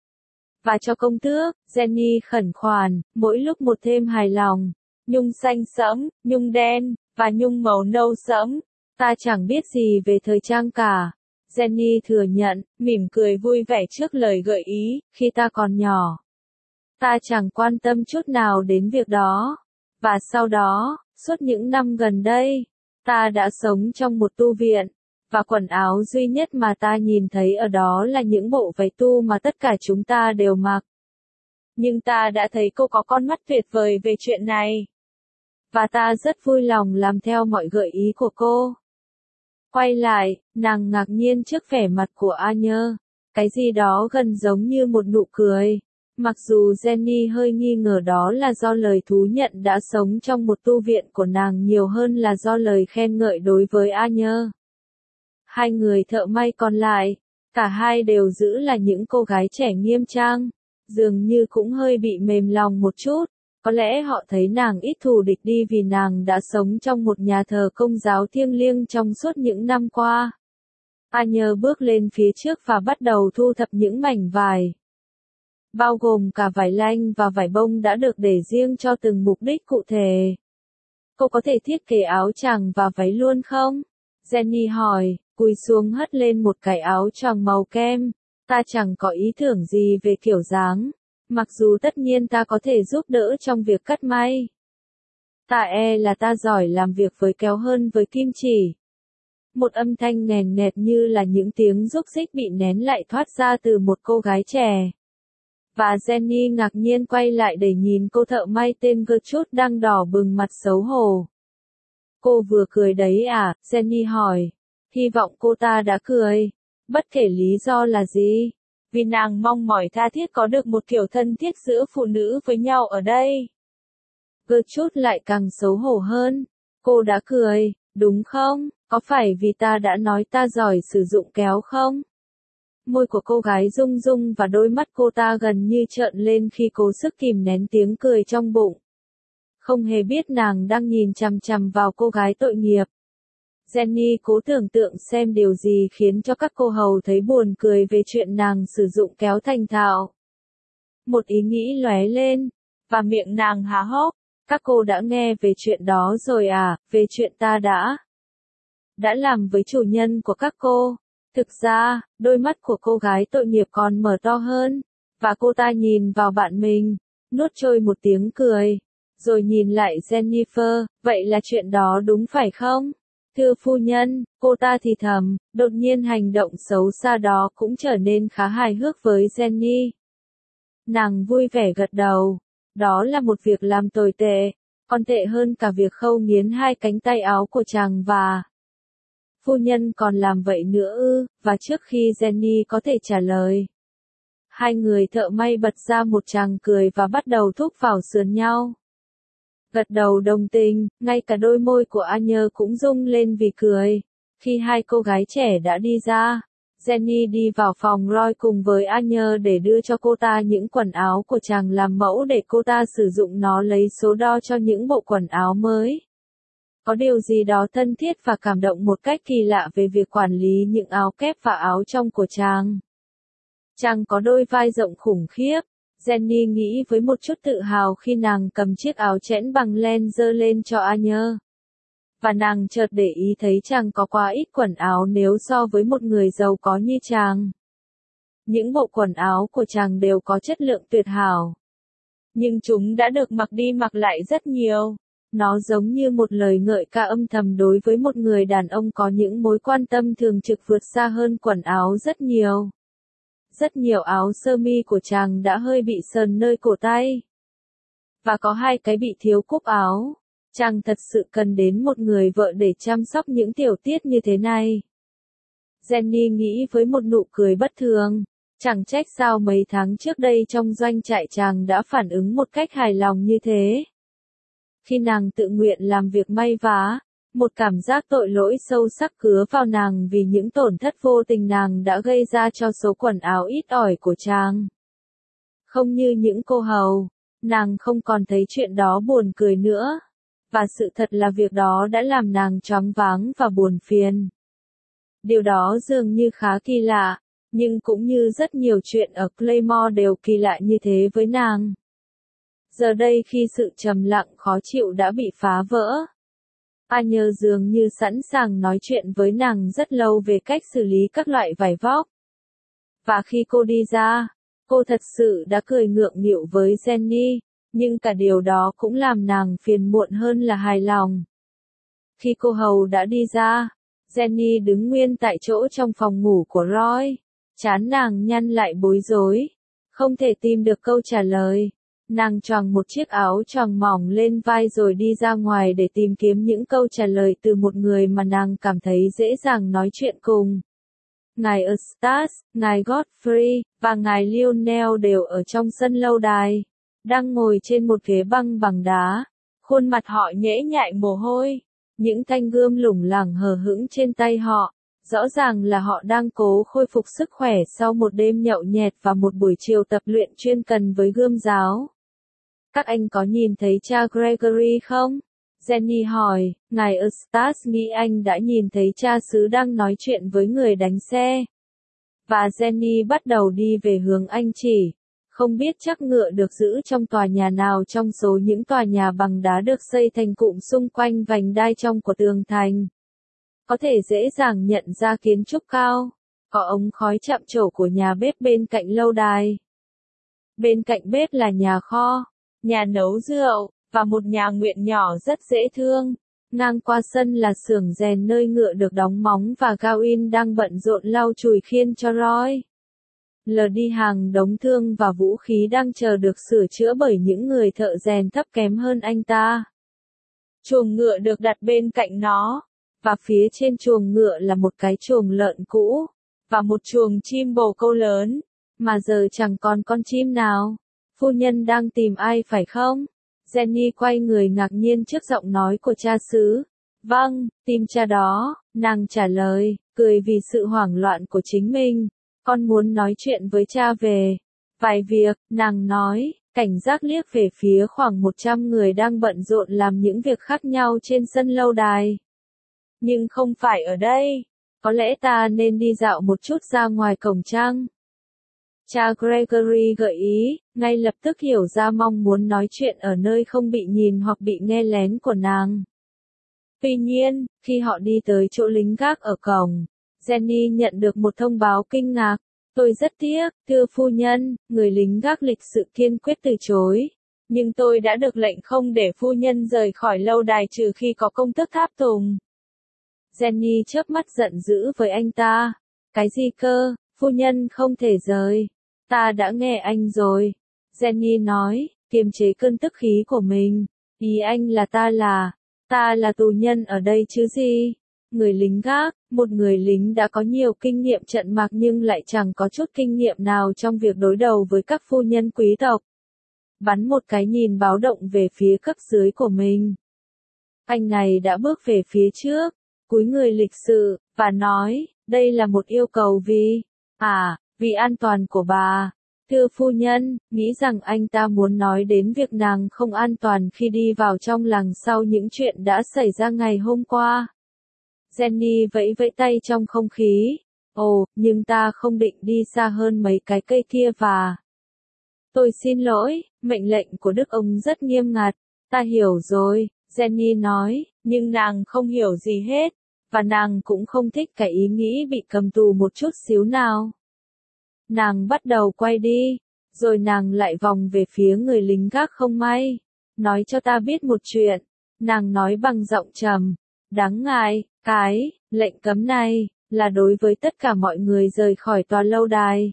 Và cho công tước, Jenny khẩn khoản, mỗi lúc một thêm hài lòng. Nhung xanh sẫm, nhung đen, và nhung màu nâu sẫm. Ta chẳng biết gì về thời trang cả. Jenny thừa nhận, mỉm cười vui vẻ trước lời gợi ý, khi ta còn nhỏ. Ta chẳng quan tâm chút nào đến việc đó. Và sau đó, suốt những năm gần đây, ta đã sống trong một tu viện, và quần áo duy nhất mà ta nhìn thấy ở đó là những bộ váy tu mà tất cả chúng ta đều mặc. Nhưng ta đã thấy cô có con mắt tuyệt vời về chuyện này. Và ta rất vui lòng làm theo mọi gợi ý của cô. Quay lại, nàng ngạc nhiên trước vẻ mặt của A Nhơ. Cái gì đó gần giống như một nụ cười. Mặc dù Jenny hơi nghi ngờ đó là do lời thú nhận đã sống trong một tu viện của nàng nhiều hơn là do lời khen ngợi đối với A Nhơ. Hai người thợ may còn lại, cả hai đều giữ là những cô gái trẻ nghiêm trang, dường như cũng hơi bị mềm lòng một chút. Có lẽ họ thấy nàng ít thù địch đi vì nàng đã sống trong một nhà thờ công giáo thiêng liêng trong suốt những năm qua. A Nhơ bước lên phía trước và bắt đầu thu thập những mảnh vải. Bao gồm cả vải lanh và vải bông đã được để riêng cho từng mục đích cụ thể. Cô có thể thiết kế áo choàng và váy luôn không? Jenny hỏi, cúi xuống hất lên một cái áo choàng màu kem. Ta chẳng có ý tưởng gì về kiểu dáng. Mặc dù tất nhiên ta có thể giúp đỡ trong việc cắt may. Ta e là ta giỏi làm việc với kéo hơn với kim chỉ. Một âm thanh nghèn nghẹt như là những tiếng rúc rích bị nén lại thoát ra từ một cô gái trẻ. Và Jenny ngạc nhiên quay lại để nhìn cô thợ may tên Gertrude đang đỏ bừng mặt xấu hổ. Cô vừa cười đấy à? Jenny hỏi. Hy vọng cô ta đã cười. Bất kể lý do là gì. Vì nàng mong mỏi tha thiết có được một kiểu thân thiết giữa phụ nữ với nhau ở đây. Gertrude lại càng xấu hổ hơn. Cô đã cười, đúng không? Có phải vì ta đã nói ta giỏi sử dụng kéo không? Môi của cô gái rung rung và đôi mắt cô ta gần như trợn lên khi cố sức kìm nén tiếng cười trong bụng. Không hề biết nàng đang nhìn chằm chằm vào cô gái tội nghiệp. Jenny cố tưởng tượng xem điều gì khiến cho các cô hầu thấy buồn cười về chuyện nàng sử dụng kéo thành thạo. Một ý nghĩ lóe lên, và miệng nàng há hốc. Các cô đã nghe về chuyện đó rồi à, về chuyện ta đã đã làm với chủ nhân của các cô. Thực ra, đôi mắt của cô gái tội nghiệp còn mở to hơn, và cô ta nhìn vào bạn mình, nuốt trôi một tiếng cười, rồi nhìn lại Jennifer, vậy là chuyện đó đúng phải không? Thưa phu nhân, cô ta thì thầm, đột nhiên hành động xấu xa đó cũng trở nên khá hài hước với Jenny. Nàng vui vẻ gật đầu, đó là một việc làm tồi tệ, còn tệ hơn cả việc khâu nghiến hai cánh tay áo của chàng và... Phu nhân còn làm vậy nữa ư, và trước khi Jenny có thể trả lời. Hai người thợ may bật ra một tràng cười và bắt đầu thúc vào sườn nhau. Gật đầu đồng tình, ngay cả đôi môi của A Nhơ cũng rung lên vì cười. Khi hai cô gái trẻ đã đi ra, Jenny đi vào phòng Roy cùng với A Nhơ để đưa cho cô ta những quần áo của chàng làm mẫu để cô ta sử dụng nó lấy số đo cho những bộ quần áo mới. Có điều gì đó thân thiết và cảm động một cách kỳ lạ về việc quản lý những áo kép và áo trong của chàng. Chàng có đôi vai rộng khủng khiếp, Jenny nghĩ với một chút tự hào khi nàng cầm chiếc áo chẽn bằng len giơ lên cho Anya. Và nàng chợt để ý thấy chàng có quá ít quần áo nếu so với một người giàu có như chàng. Những bộ quần áo của chàng đều có chất lượng tuyệt hảo. Nhưng chúng đã được mặc đi mặc lại rất nhiều. Nó giống như một lời ngợi ca âm thầm đối với một người đàn ông có những mối quan tâm thường trực vượt xa hơn quần áo rất nhiều. Rất nhiều áo sơ mi của chàng đã hơi bị sờn nơi cổ tay. Và có hai cái bị thiếu cúc áo. Chàng thật sự cần đến một người vợ để chăm sóc những tiểu tiết như thế này. Jenny nghĩ với một nụ cười bất thường. Chẳng trách sao mấy tháng trước đây trong doanh trại chàng đã phản ứng một cách hài lòng như thế. Khi nàng tự nguyện làm việc may vá, một cảm giác tội lỗi sâu sắc cứa vào nàng vì những tổn thất vô tình nàng đã gây ra cho số quần áo ít ỏi của chàng. Không như những cô hầu, nàng không còn thấy chuyện đó buồn cười nữa. Và sự thật là việc đó đã làm nàng choáng váng và buồn phiền. Điều đó dường như khá kỳ lạ, nhưng cũng như rất nhiều chuyện ở Claymore đều kỳ lạ như thế với nàng. Giờ đây khi sự trầm lặng khó chịu đã bị phá vỡ, Anya dường như sẵn sàng nói chuyện với nàng rất lâu về cách xử lý các loại vải vóc. Và khi cô đi ra, cô thật sự đã cười ngượng nghịu với Jenny, nhưng cả điều đó cũng làm nàng phiền muộn hơn là hài lòng. Khi cô hầu đã đi ra, Jenny đứng nguyên tại chỗ trong phòng ngủ của Roy, trán nàng nhăn lại bối rối, không thể tìm được câu trả lời. Nàng choàng một chiếc áo choàng mỏng lên vai rồi đi ra ngoài để tìm kiếm những câu trả lời từ một người mà nàng cảm thấy dễ dàng nói chuyện cùng. Ngài Eustace, ngài Godfrey, và ngài Lionel đều ở trong sân lâu đài, đang ngồi trên một ghế băng bằng đá, khuôn mặt họ nhễ nhại mồ hôi, những thanh gươm lủng lẳng hờ hững trên tay họ, rõ ràng là họ đang cố khôi phục sức khỏe sau một đêm nhậu nhẹt và một buổi chiều tập luyện chuyên cần với gươm giáo. Các anh có nhìn thấy cha Gregory không? Jenny hỏi, ngài Eustace nghĩ anh đã nhìn thấy cha xứ đang nói chuyện với người đánh xe. Và Jenny bắt đầu đi về hướng anh chỉ. Không biết chắc ngựa được giữ trong tòa nhà nào trong số những tòa nhà bằng đá được xây thành cụm xung quanh vành đai trong của tường thành. Có thể dễ dàng nhận ra kiến trúc cao. Có ống khói chạm trổ của nhà bếp bên cạnh lâu đài. Bên cạnh bếp là nhà kho, nhà nấu rượu, và một nhà nguyện nhỏ rất dễ thương. Ngang qua sân là xưởng rèn nơi ngựa được đóng móng và Gawain đang bận rộn lau chùi khiên cho Roy. Lờ đi hàng đống thương và vũ khí đang chờ được sửa chữa bởi những người thợ rèn thấp kém hơn anh ta. Chuồng ngựa được đặt bên cạnh nó, và phía trên chuồng ngựa là một cái chuồng lợn cũ, và một chuồng chim bồ câu lớn, mà giờ chẳng còn con chim nào. Phu nhân đang tìm ai phải không? Jenny quay người ngạc nhiên trước giọng nói của cha xứ. Vâng, tìm cha đó, nàng trả lời, cười vì sự hoảng loạn của chính mình. Con muốn nói chuyện với cha về vài việc, nàng nói, cảnh giác liếc về phía khoảng một trăm người đang bận rộn làm những việc khác nhau trên sân lâu đài. Nhưng không phải ở đây, có lẽ ta nên đi dạo một chút ra ngoài cổng chăng? Cha Gregory gợi ý, ngay lập tức hiểu ra mong muốn nói chuyện ở nơi không bị nhìn hoặc bị nghe lén của nàng. Tuy nhiên, khi họ đi tới chỗ lính gác ở cổng, Jenny nhận được một thông báo kinh ngạc. Tôi rất tiếc, thưa phu nhân, người lính gác lịch sự kiên quyết từ chối. Nhưng tôi đã được lệnh không để phu nhân rời khỏi lâu đài trừ khi có công tước tháp tùng. Jenny chớp mắt giận dữ với anh ta. Cái gì cơ, phu nhân không thể rời. Ta đã nghe anh rồi. Jenny nói, kiềm chế cơn tức khí của mình. Ý anh là ta là, ta là tù nhân ở đây chứ gì? Người lính gác, một người lính đã có nhiều kinh nghiệm trận mạc nhưng lại chẳng có chút kinh nghiệm nào trong việc đối đầu với các phu nhân quý tộc. Bắn một cái nhìn báo động về phía cấp dưới của mình. Anh này đã bước về phía trước, cúi người lịch sự, và nói, đây là một yêu cầu vì, à, vì an toàn của bà. Thưa phu nhân, nghĩ rằng anh ta muốn nói đến việc nàng không an toàn khi đi vào trong làng sau những chuyện đã xảy ra ngày hôm qua. Jenny vẫy vẫy tay trong không khí. Ồ, nhưng ta không định đi xa hơn mấy cái cây kia và... Tôi xin lỗi, mệnh lệnh của Đức ông rất nghiêm ngặt. Ta hiểu rồi, Jenny nói, nhưng nàng không hiểu gì hết, và nàng cũng không thích cái ý nghĩ bị cầm tù một chút xíu nào. Nàng bắt đầu quay đi, rồi nàng lại vòng về phía người lính gác không may. Nói cho ta biết một chuyện, nàng nói bằng giọng trầm, đáng ngại, cái, lệnh cấm này, là đối với tất cả mọi người rời khỏi tòa lâu đài.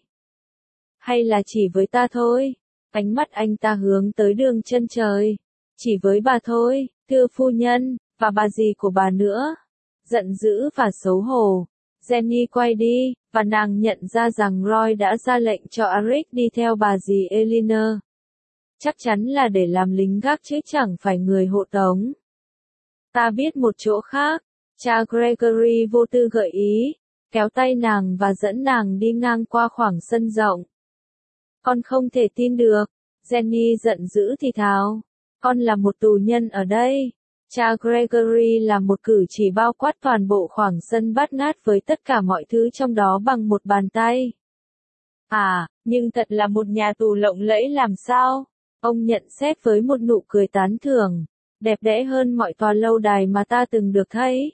Hay là chỉ với ta thôi? Ánh mắt anh ta hướng tới đường chân trời. Chỉ với bà thôi, thưa phu nhân, và bà gì của bà nữa. Giận dữ và xấu hổ, Jenny quay đi, và nàng nhận ra rằng Roy đã ra lệnh cho Eric đi theo bà dì Eleanor. Chắc chắn là để làm lính gác chứ chẳng phải người hộ tống. Ta biết một chỗ khác, cha Gregory vô tư gợi ý, kéo tay nàng và dẫn nàng đi ngang qua khoảng sân rộng. Con không thể tin được, Jenny giận dữ thì thào. Con là một tù nhân ở đây. Cha Gregory làm một cử chỉ bao quát toàn bộ khoảng sân bát ngát với tất cả mọi thứ trong đó bằng một bàn tay. À, nhưng thật là một nhà tù lộng lẫy làm sao? Ông nhận xét với một nụ cười tán thưởng, đẹp đẽ hơn mọi tòa lâu đài mà ta từng được thấy.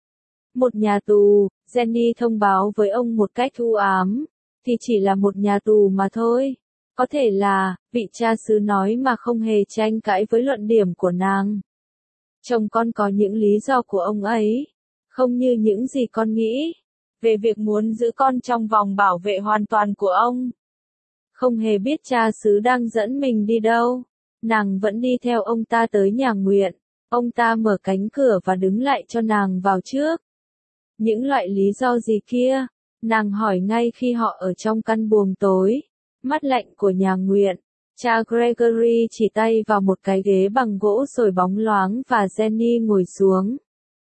Một nhà tù, Jenny thông báo với ông một cách u ám, thì chỉ là một nhà tù mà thôi. Có thể là, vị cha xứ nói mà không hề tranh cãi với luận điểm của nàng. Chồng con có những lý do của ông ấy, không như những gì con nghĩ, về việc muốn giữ con trong vòng bảo vệ hoàn toàn của ông. Không hề biết cha xứ đang dẫn mình đi đâu, nàng vẫn đi theo ông ta tới nhà nguyện. Ông ta mở cánh cửa và đứng lại cho nàng vào trước. Những loại lý do gì kia? Nàng hỏi ngay khi họ ở trong căn buồng tối, mát lạnh của nhà nguyện. Cha Gregory chỉ tay vào một cái ghế bằng gỗ rồi bóng loáng và Jenny ngồi xuống.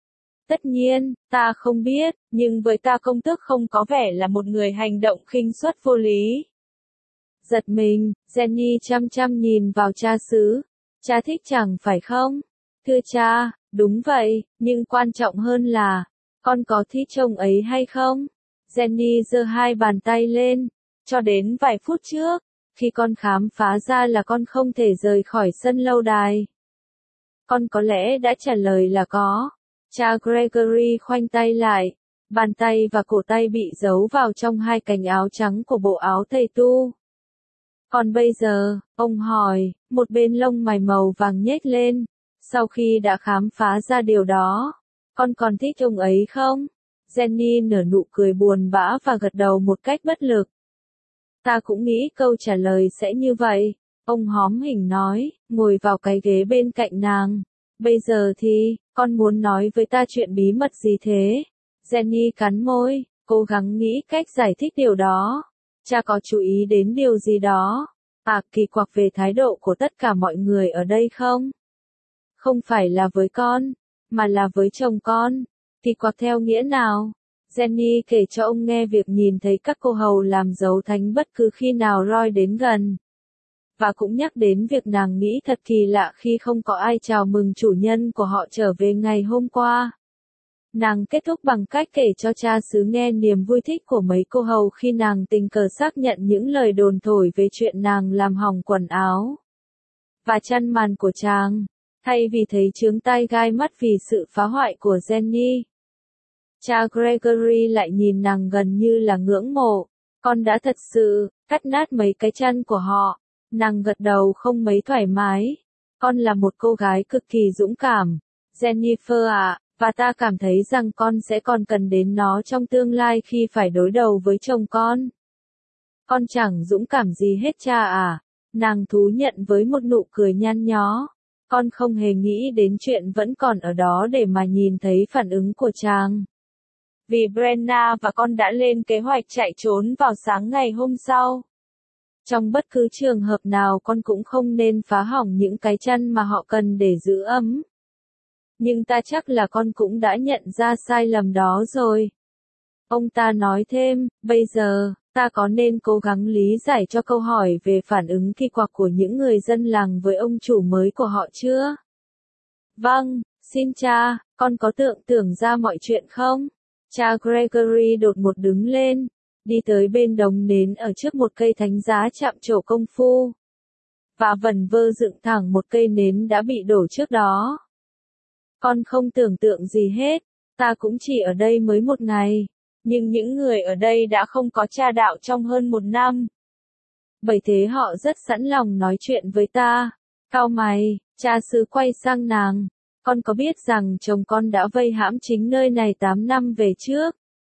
Tất nhiên, ta không biết, nhưng với ta công tước không có vẻ là một người hành động khinh suất vô lý. Giật mình, Jenny chăm chăm nhìn vào cha xứ. Cha thích chẳng phải không? Thưa cha, đúng vậy, nhưng quan trọng hơn là, con có thích chồng ấy hay không? Jenny giơ hai bàn tay lên, cho đến vài phút trước, khi con khám phá ra là con không thể rời khỏi sân lâu đài. Con có lẽ đã trả lời là có. Cha Gregory khoanh tay lại, bàn tay và cổ tay bị giấu vào trong hai cánh áo trắng của bộ áo thầy tu. Còn bây giờ, ông hỏi, một bên lông mày màu vàng nhếch lên, sau khi đã khám phá ra điều đó, con còn thích ông ấy không? Jenny nở nụ cười buồn bã và gật đầu một cách bất lực. Ta cũng nghĩ câu trả lời sẽ như vậy, ông hóm hỉnh nói, ngồi vào cái ghế bên cạnh nàng. Bây giờ thì, con muốn nói với ta chuyện bí mật gì thế? Jenny cắn môi, cố gắng nghĩ cách giải thích điều đó. Cha có chú ý đến điều gì đó? À, kỳ quặc về thái độ của tất cả mọi người ở đây không? Không phải là với con, mà là với chồng con. Kỳ quặc theo nghĩa nào? Jenny kể cho ông nghe việc nhìn thấy các cô hầu làm dấu thánh bất cứ khi nào Roy đến gần. Và cũng nhắc đến việc nàng nghĩ thật kỳ lạ khi không có ai chào mừng chủ nhân của họ trở về ngày hôm qua. Nàng kết thúc bằng cách kể cho cha xứ nghe niềm vui thích của mấy cô hầu khi nàng tình cờ xác nhận những lời đồn thổi về chuyện nàng làm hỏng quần áo và chăn màn của chàng, thay vì thấy chướng tai gai mắt vì sự phá hoại của Jenny. Cha Gregory lại nhìn nàng gần như là ngưỡng mộ. Con đã thật sự cắt nát mấy cái chăn của họ. Nàng gật đầu không mấy thoải mái. Con là một cô gái cực kỳ dũng cảm, Jennifer ạ, và ta cảm thấy rằng con sẽ còn cần đến nó trong tương lai khi phải đối đầu với chồng con. Con chẳng dũng cảm gì hết cha à, nàng thú nhận với một nụ cười nhăn nhó. Con không hề nghĩ đến chuyện vẫn còn ở đó để mà nhìn thấy phản ứng của chàng. Vì Brenna và con đã lên kế hoạch chạy trốn vào sáng ngày hôm sau. Trong bất cứ trường hợp nào con cũng không nên phá hỏng những cái chăn mà họ cần để giữ ấm. Nhưng ta chắc là con cũng đã nhận ra sai lầm đó rồi. Ông ta nói thêm, bây giờ, ta có nên cố gắng lý giải cho câu hỏi về phản ứng kỳ quặc của những người dân làng với ông chủ mới của họ chưa? Vâng, xin cha, con có tưởng tượng ra mọi chuyện không? Cha Gregory đột ngột đứng lên, đi tới bên đống nến ở trước một cây thánh giá chạm trổ công phu. và vẩn vơ dựng thẳng một cây nến đã bị đổ trước đó. Con không tưởng tượng gì hết, ta cũng chỉ ở đây mới một ngày, nhưng những người ở đây đã không có cha đạo trong hơn một năm. Bởi thế họ rất sẵn lòng nói chuyện với ta. Cau mày, cha xứ quay sang nàng, con có biết rằng chồng con đã vây hãm chính nơi này tám năm về trước?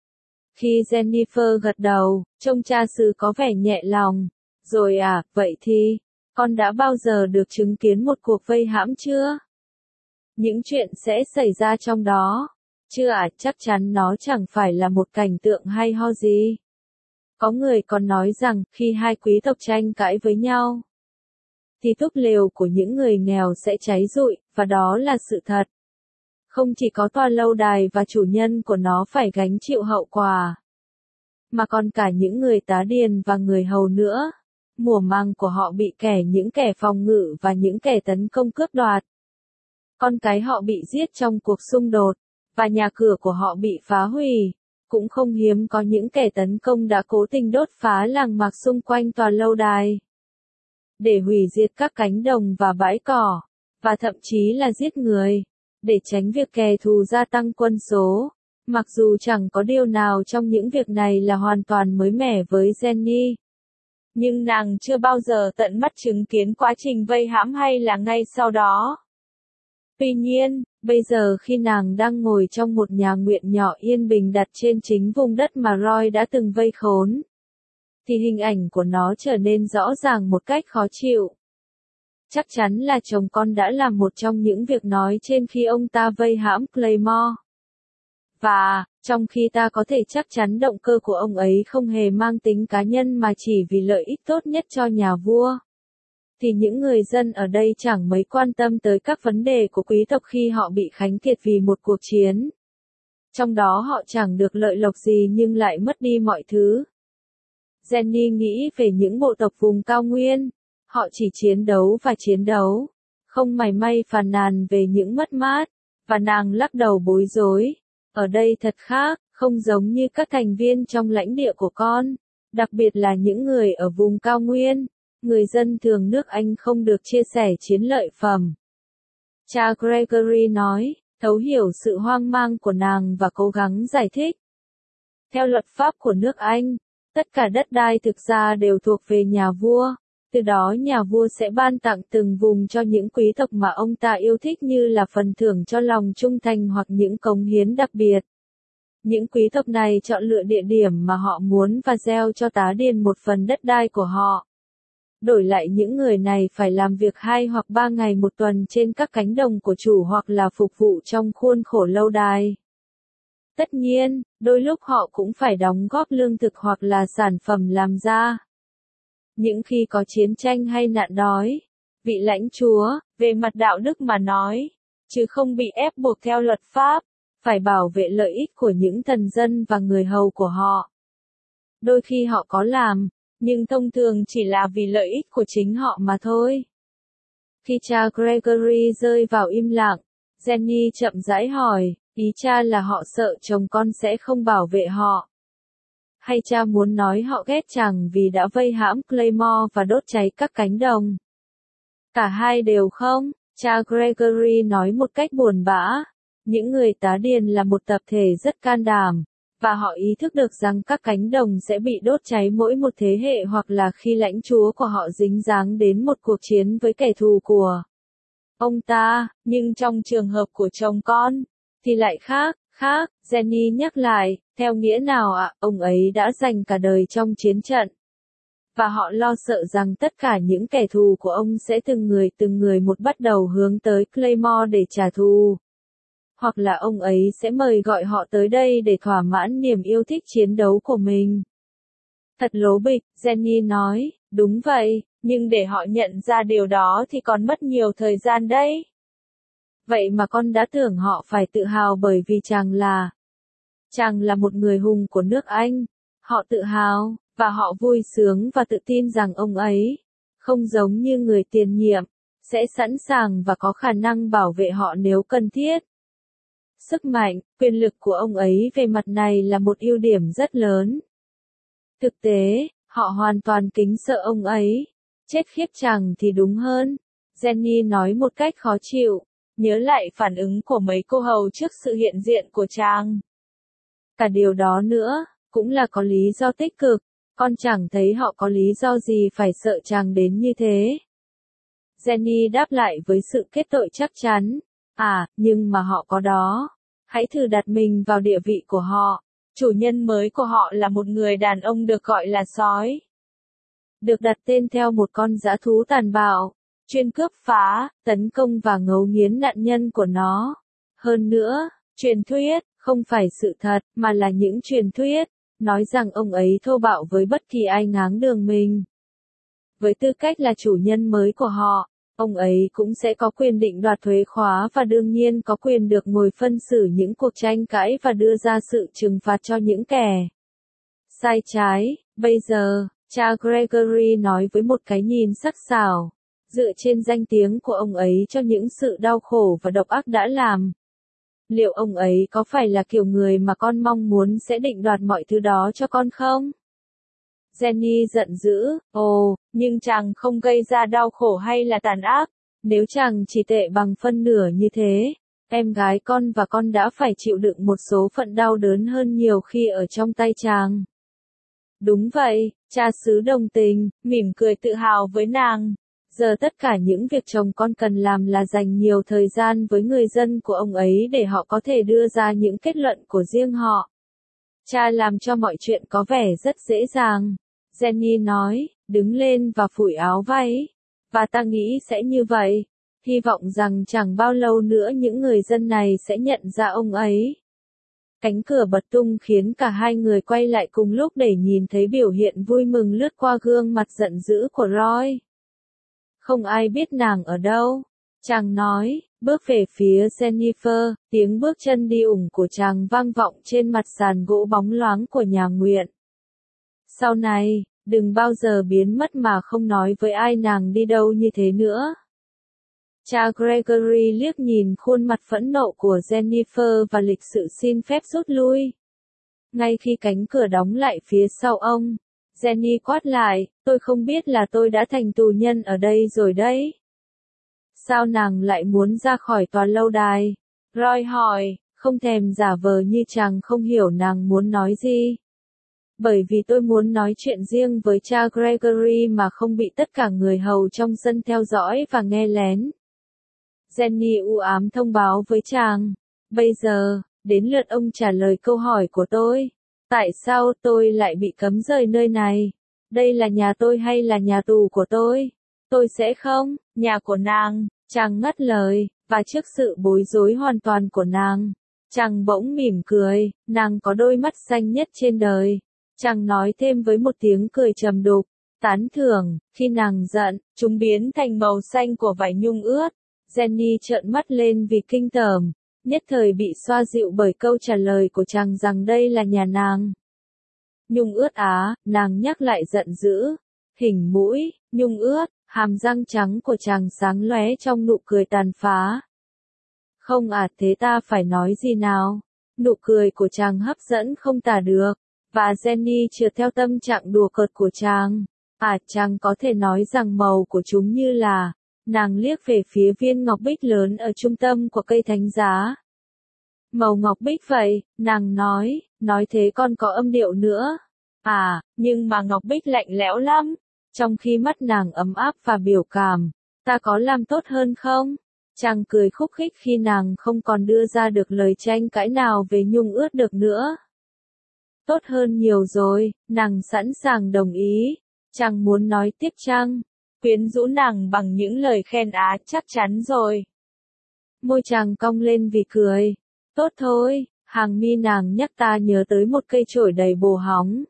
Khi Jennifer gật đầu, trông cha xứ có vẻ nhẹ lòng. Rồi à, vậy thì, con đã bao giờ được chứng kiến một cuộc vây hãm chưa? Những chuyện sẽ xảy ra trong đó. Chưa à, chắc chắn nó chẳng phải là một cảnh tượng hay ho gì. Có người còn nói rằng, khi hai quý tộc tranh cãi với nhau, thì túp lều của những người nghèo sẽ cháy rụi, và đó là sự thật. Không chỉ có tòa lâu đài và chủ nhân của nó phải gánh chịu hậu quả, mà còn cả những người tá điền và người hầu nữa. Mùa màng của họ bị kẻ những kẻ phòng ngự và những kẻ tấn công cướp đoạt. Con cái họ bị giết trong cuộc xung đột, và nhà cửa của họ bị phá hủy. Cũng không hiếm có những kẻ tấn công đã cố tình đốt phá làng mạc xung quanh tòa lâu đài, để hủy diệt các cánh đồng và bãi cỏ, và thậm chí là giết người, để tránh việc kẻ thù gia tăng quân số. Mặc dù chẳng có điều nào trong những việc này là hoàn toàn mới mẻ với Jenny, nhưng nàng chưa bao giờ tận mắt chứng kiến quá trình vây hãm hay là ngay sau đó. Tuy nhiên, bây giờ khi nàng đang ngồi trong một nhà nguyện nhỏ yên bình đặt trên chính vùng đất mà Roy đã từng vây khốn, thì hình ảnh của nó trở nên rõ ràng một cách khó chịu. Chắc chắn là chồng con đã làm một trong những việc nói trên khi ông ta vây hãm Claymore. Và, trong khi ta có thể chắc chắn động cơ của ông ấy không hề mang tính cá nhân mà chỉ vì lợi ích tốt nhất cho nhà vua, thì những người dân ở đây chẳng mấy quan tâm tới các vấn đề của quý tộc khi họ bị khánh kiệt vì một cuộc chiến. Trong đó họ chẳng được lợi lộc gì nhưng lại mất đi mọi thứ. Jenny nghĩ về những bộ tộc vùng cao nguyên. Họ chỉ chiến đấu và chiến đấu, không mảy may phàn nàn về những mất mát, và nàng lắc đầu bối rối. Ở đây thật khác, không giống như các thành viên trong lãnh địa của con, đặc biệt là những người ở vùng cao nguyên. Người dân thường nước Anh không được chia sẻ chiến lợi phẩm. Cha Gregory nói, thấu hiểu sự hoang mang của nàng và cố gắng giải thích. Theo luật pháp của nước Anh, tất cả đất đai thực ra đều thuộc về nhà vua. Từ đó nhà vua sẽ ban tặng từng vùng cho những quý tộc mà ông ta yêu thích như là phần thưởng cho lòng trung thành hoặc những cống hiến đặc biệt. Những quý tộc này chọn lựa địa điểm mà họ muốn và gieo cho tá điền một phần đất đai của họ. Đổi lại những người này phải làm việc hai hoặc ba ngày một tuần trên các cánh đồng của chủ hoặc là phục vụ trong khuôn khổ lâu đài. Tất nhiên, đôi lúc họ cũng phải đóng góp lương thực hoặc là sản phẩm làm ra. Những khi có chiến tranh hay nạn đói, vị lãnh chúa, về mặt đạo đức mà nói, chứ không bị ép buộc theo luật pháp, phải bảo vệ lợi ích của những thần dân và người hầu của họ. Đôi khi họ có làm, nhưng thông thường chỉ là vì lợi ích của chính họ mà thôi. Khi cha Gregory rơi vào im lặng, Jenny chậm rãi hỏi, ý cha là họ sợ chồng con sẽ không bảo vệ họ. Hay cha muốn nói họ ghét chàng vì đã vây hãm Claymore và đốt cháy các cánh đồng? Cả hai đều không, cha Gregory nói một cách buồn bã. Những người tá điền là một tập thể rất can đảm, và họ ý thức được rằng các cánh đồng sẽ bị đốt cháy mỗi một thế hệ hoặc là khi lãnh chúa của họ dính dáng đến một cuộc chiến với kẻ thù của ông ta, nhưng trong trường hợp của chồng con, thì lại khác, khác, Jenny nhắc lại, theo nghĩa nào ạ, à? Ông ấy đã dành cả đời trong chiến trận. Và họ lo sợ rằng tất cả những kẻ thù của ông sẽ từng người từng người một bắt đầu hướng tới Claymore để trả thù. Hoặc là ông ấy sẽ mời gọi họ tới đây để thỏa mãn niềm yêu thích chiến đấu của mình. Thật lố bịch, Jenny nói, đúng vậy, nhưng để họ nhận ra điều đó thì còn mất nhiều thời gian đấy. Vậy mà con đã tưởng họ phải tự hào bởi vì chàng là... Chàng là một người hùng của nước Anh. Họ tự hào, và họ vui sướng và tự tin rằng ông ấy, không giống như người tiền nhiệm, sẽ sẵn sàng và có khả năng bảo vệ họ nếu cần thiết. Sức mạnh, quyền lực của ông ấy về mặt này là một ưu điểm rất lớn. Thực tế, họ hoàn toàn kính sợ ông ấy. Chết khiếp chàng thì đúng hơn. Jenny nói một cách khó chịu, nhớ lại phản ứng của mấy cô hầu trước sự hiện diện của chàng. Cả điều đó nữa, cũng là có lý do tích cực, con chẳng thấy họ có lý do gì phải sợ chàng đến như thế. Jenny đáp lại với sự kết tội chắc chắn, à, nhưng mà họ có đó. Hãy thử đặt mình vào địa vị của họ. Chủ nhân mới của họ là một người đàn ông được gọi là sói. Được đặt tên theo một con dã thú tàn bạo, chuyên cướp phá, tấn công và ngấu nghiến nạn nhân của nó. Hơn nữa, truyền thuyết, không phải sự thật, mà là những truyền thuyết, nói rằng ông ấy thô bạo với bất kỳ ai ngáng đường mình. Với tư cách là chủ nhân mới của họ, ông ấy cũng sẽ có quyền định đoạt thuế khóa và đương nhiên có quyền được ngồi phân xử những cuộc tranh cãi và đưa ra sự trừng phạt cho những kẻ sai trái. Bây giờ, cha Gregory nói với một cái nhìn sắc sảo, dựa trên danh tiếng của ông ấy cho những sự đau khổ và độc ác đã làm. Liệu ông ấy có phải là kiểu người mà con mong muốn sẽ định đoạt mọi thứ đó cho con không? Jenny giận dữ, ồ, nhưng chàng không gây ra đau khổ hay là tàn ác. Nếu chàng chỉ tệ bằng phân nửa như thế, em gái con và con đã phải chịu đựng một số phận đau đớn hơn nhiều khi ở trong tay chàng. Đúng vậy, cha xứ đồng tình, mỉm cười tự hào với nàng. Giờ tất cả những việc chồng con cần làm là dành nhiều thời gian với người dân của ông ấy để họ có thể đưa ra những kết luận của riêng họ. Cha làm cho mọi chuyện có vẻ rất dễ dàng. Jenny nói, đứng lên và phủi áo váy. Và ta nghĩ sẽ như vậy. Hy vọng rằng chẳng bao lâu nữa những người dân này sẽ nhận ra ông ấy. Cánh cửa bật tung khiến cả hai người quay lại cùng lúc để nhìn thấy biểu hiện vui mừng lướt qua gương mặt giận dữ của Roy. Không ai biết nàng ở đâu. Chàng nói, bước về phía Jennifer, tiếng bước chân đi ủng của chàng vang vọng trên mặt sàn gỗ bóng loáng của nhà nguyện. Sau này, đừng bao giờ biến mất mà không nói với ai nàng đi đâu như thế nữa. Cha Gregory liếc nhìn khuôn mặt phẫn nộ của Jennifer và lịch sự xin phép rút lui. Ngay khi cánh cửa đóng lại phía sau ông, Jenny quát lại, tôi không biết là tôi đã thành tù nhân ở đây rồi đấy. Sao nàng lại muốn ra khỏi tòa lâu đài? Roy hỏi, không thèm giả vờ như chàng không hiểu nàng muốn nói gì. Bởi vì tôi muốn nói chuyện riêng với cha Gregory mà không bị tất cả người hầu trong sân theo dõi và nghe lén. Jenny u ám thông báo với chàng. Bây giờ, đến lượt ông trả lời câu hỏi của tôi. Tại sao tôi lại bị cấm rời nơi này? Đây là nhà tôi hay là nhà tù của tôi? Tôi sẽ không, nhà của nàng. Chàng ngắt lời, và trước sự bối rối hoàn toàn của nàng, chàng bỗng mỉm cười, nàng có đôi mắt xanh nhất trên đời. Chàng nói thêm với một tiếng cười trầm đục, tán thưởng, khi nàng giận, chúng biến thành màu xanh của vải nhung ướt. Jenny trợn mắt lên vì kinh tởm, nhất thời bị xoa dịu bởi câu trả lời của chàng rằng đây là nhà nàng. Nhung ướt á, nàng nhắc lại giận dữ. Hình mũi, nhung ướt, hàm răng trắng của chàng sáng lóe trong nụ cười tàn phá. Không à, thế ta phải nói gì nào? Nụ cười của chàng hấp dẫn không tả được, và Jenny trượt theo tâm trạng đùa cợt của chàng. À, chàng có thể nói rằng màu của chúng như là, nàng liếc về phía viên ngọc bích lớn ở trung tâm của cây thánh giá. Màu ngọc bích vậy, nàng nói, nói thế còn có âm điệu nữa. À, nhưng mà ngọc bích lạnh lẽo lắm. Trong khi mắt nàng ấm áp và biểu cảm, ta có làm tốt hơn không? Chàng cười khúc khích khi nàng không còn đưa ra được lời tranh cãi nào về nhung ướt được nữa. Tốt hơn nhiều rồi, nàng sẵn sàng đồng ý. Chàng muốn nói tiếp chăng? Quyến rũ nàng bằng những lời khen á, chắc chắn rồi. Môi chàng cong lên vì cười. Tốt thôi, hàng mi nàng nhắc ta nhớ tới một cây chổi đầy bồ hóng.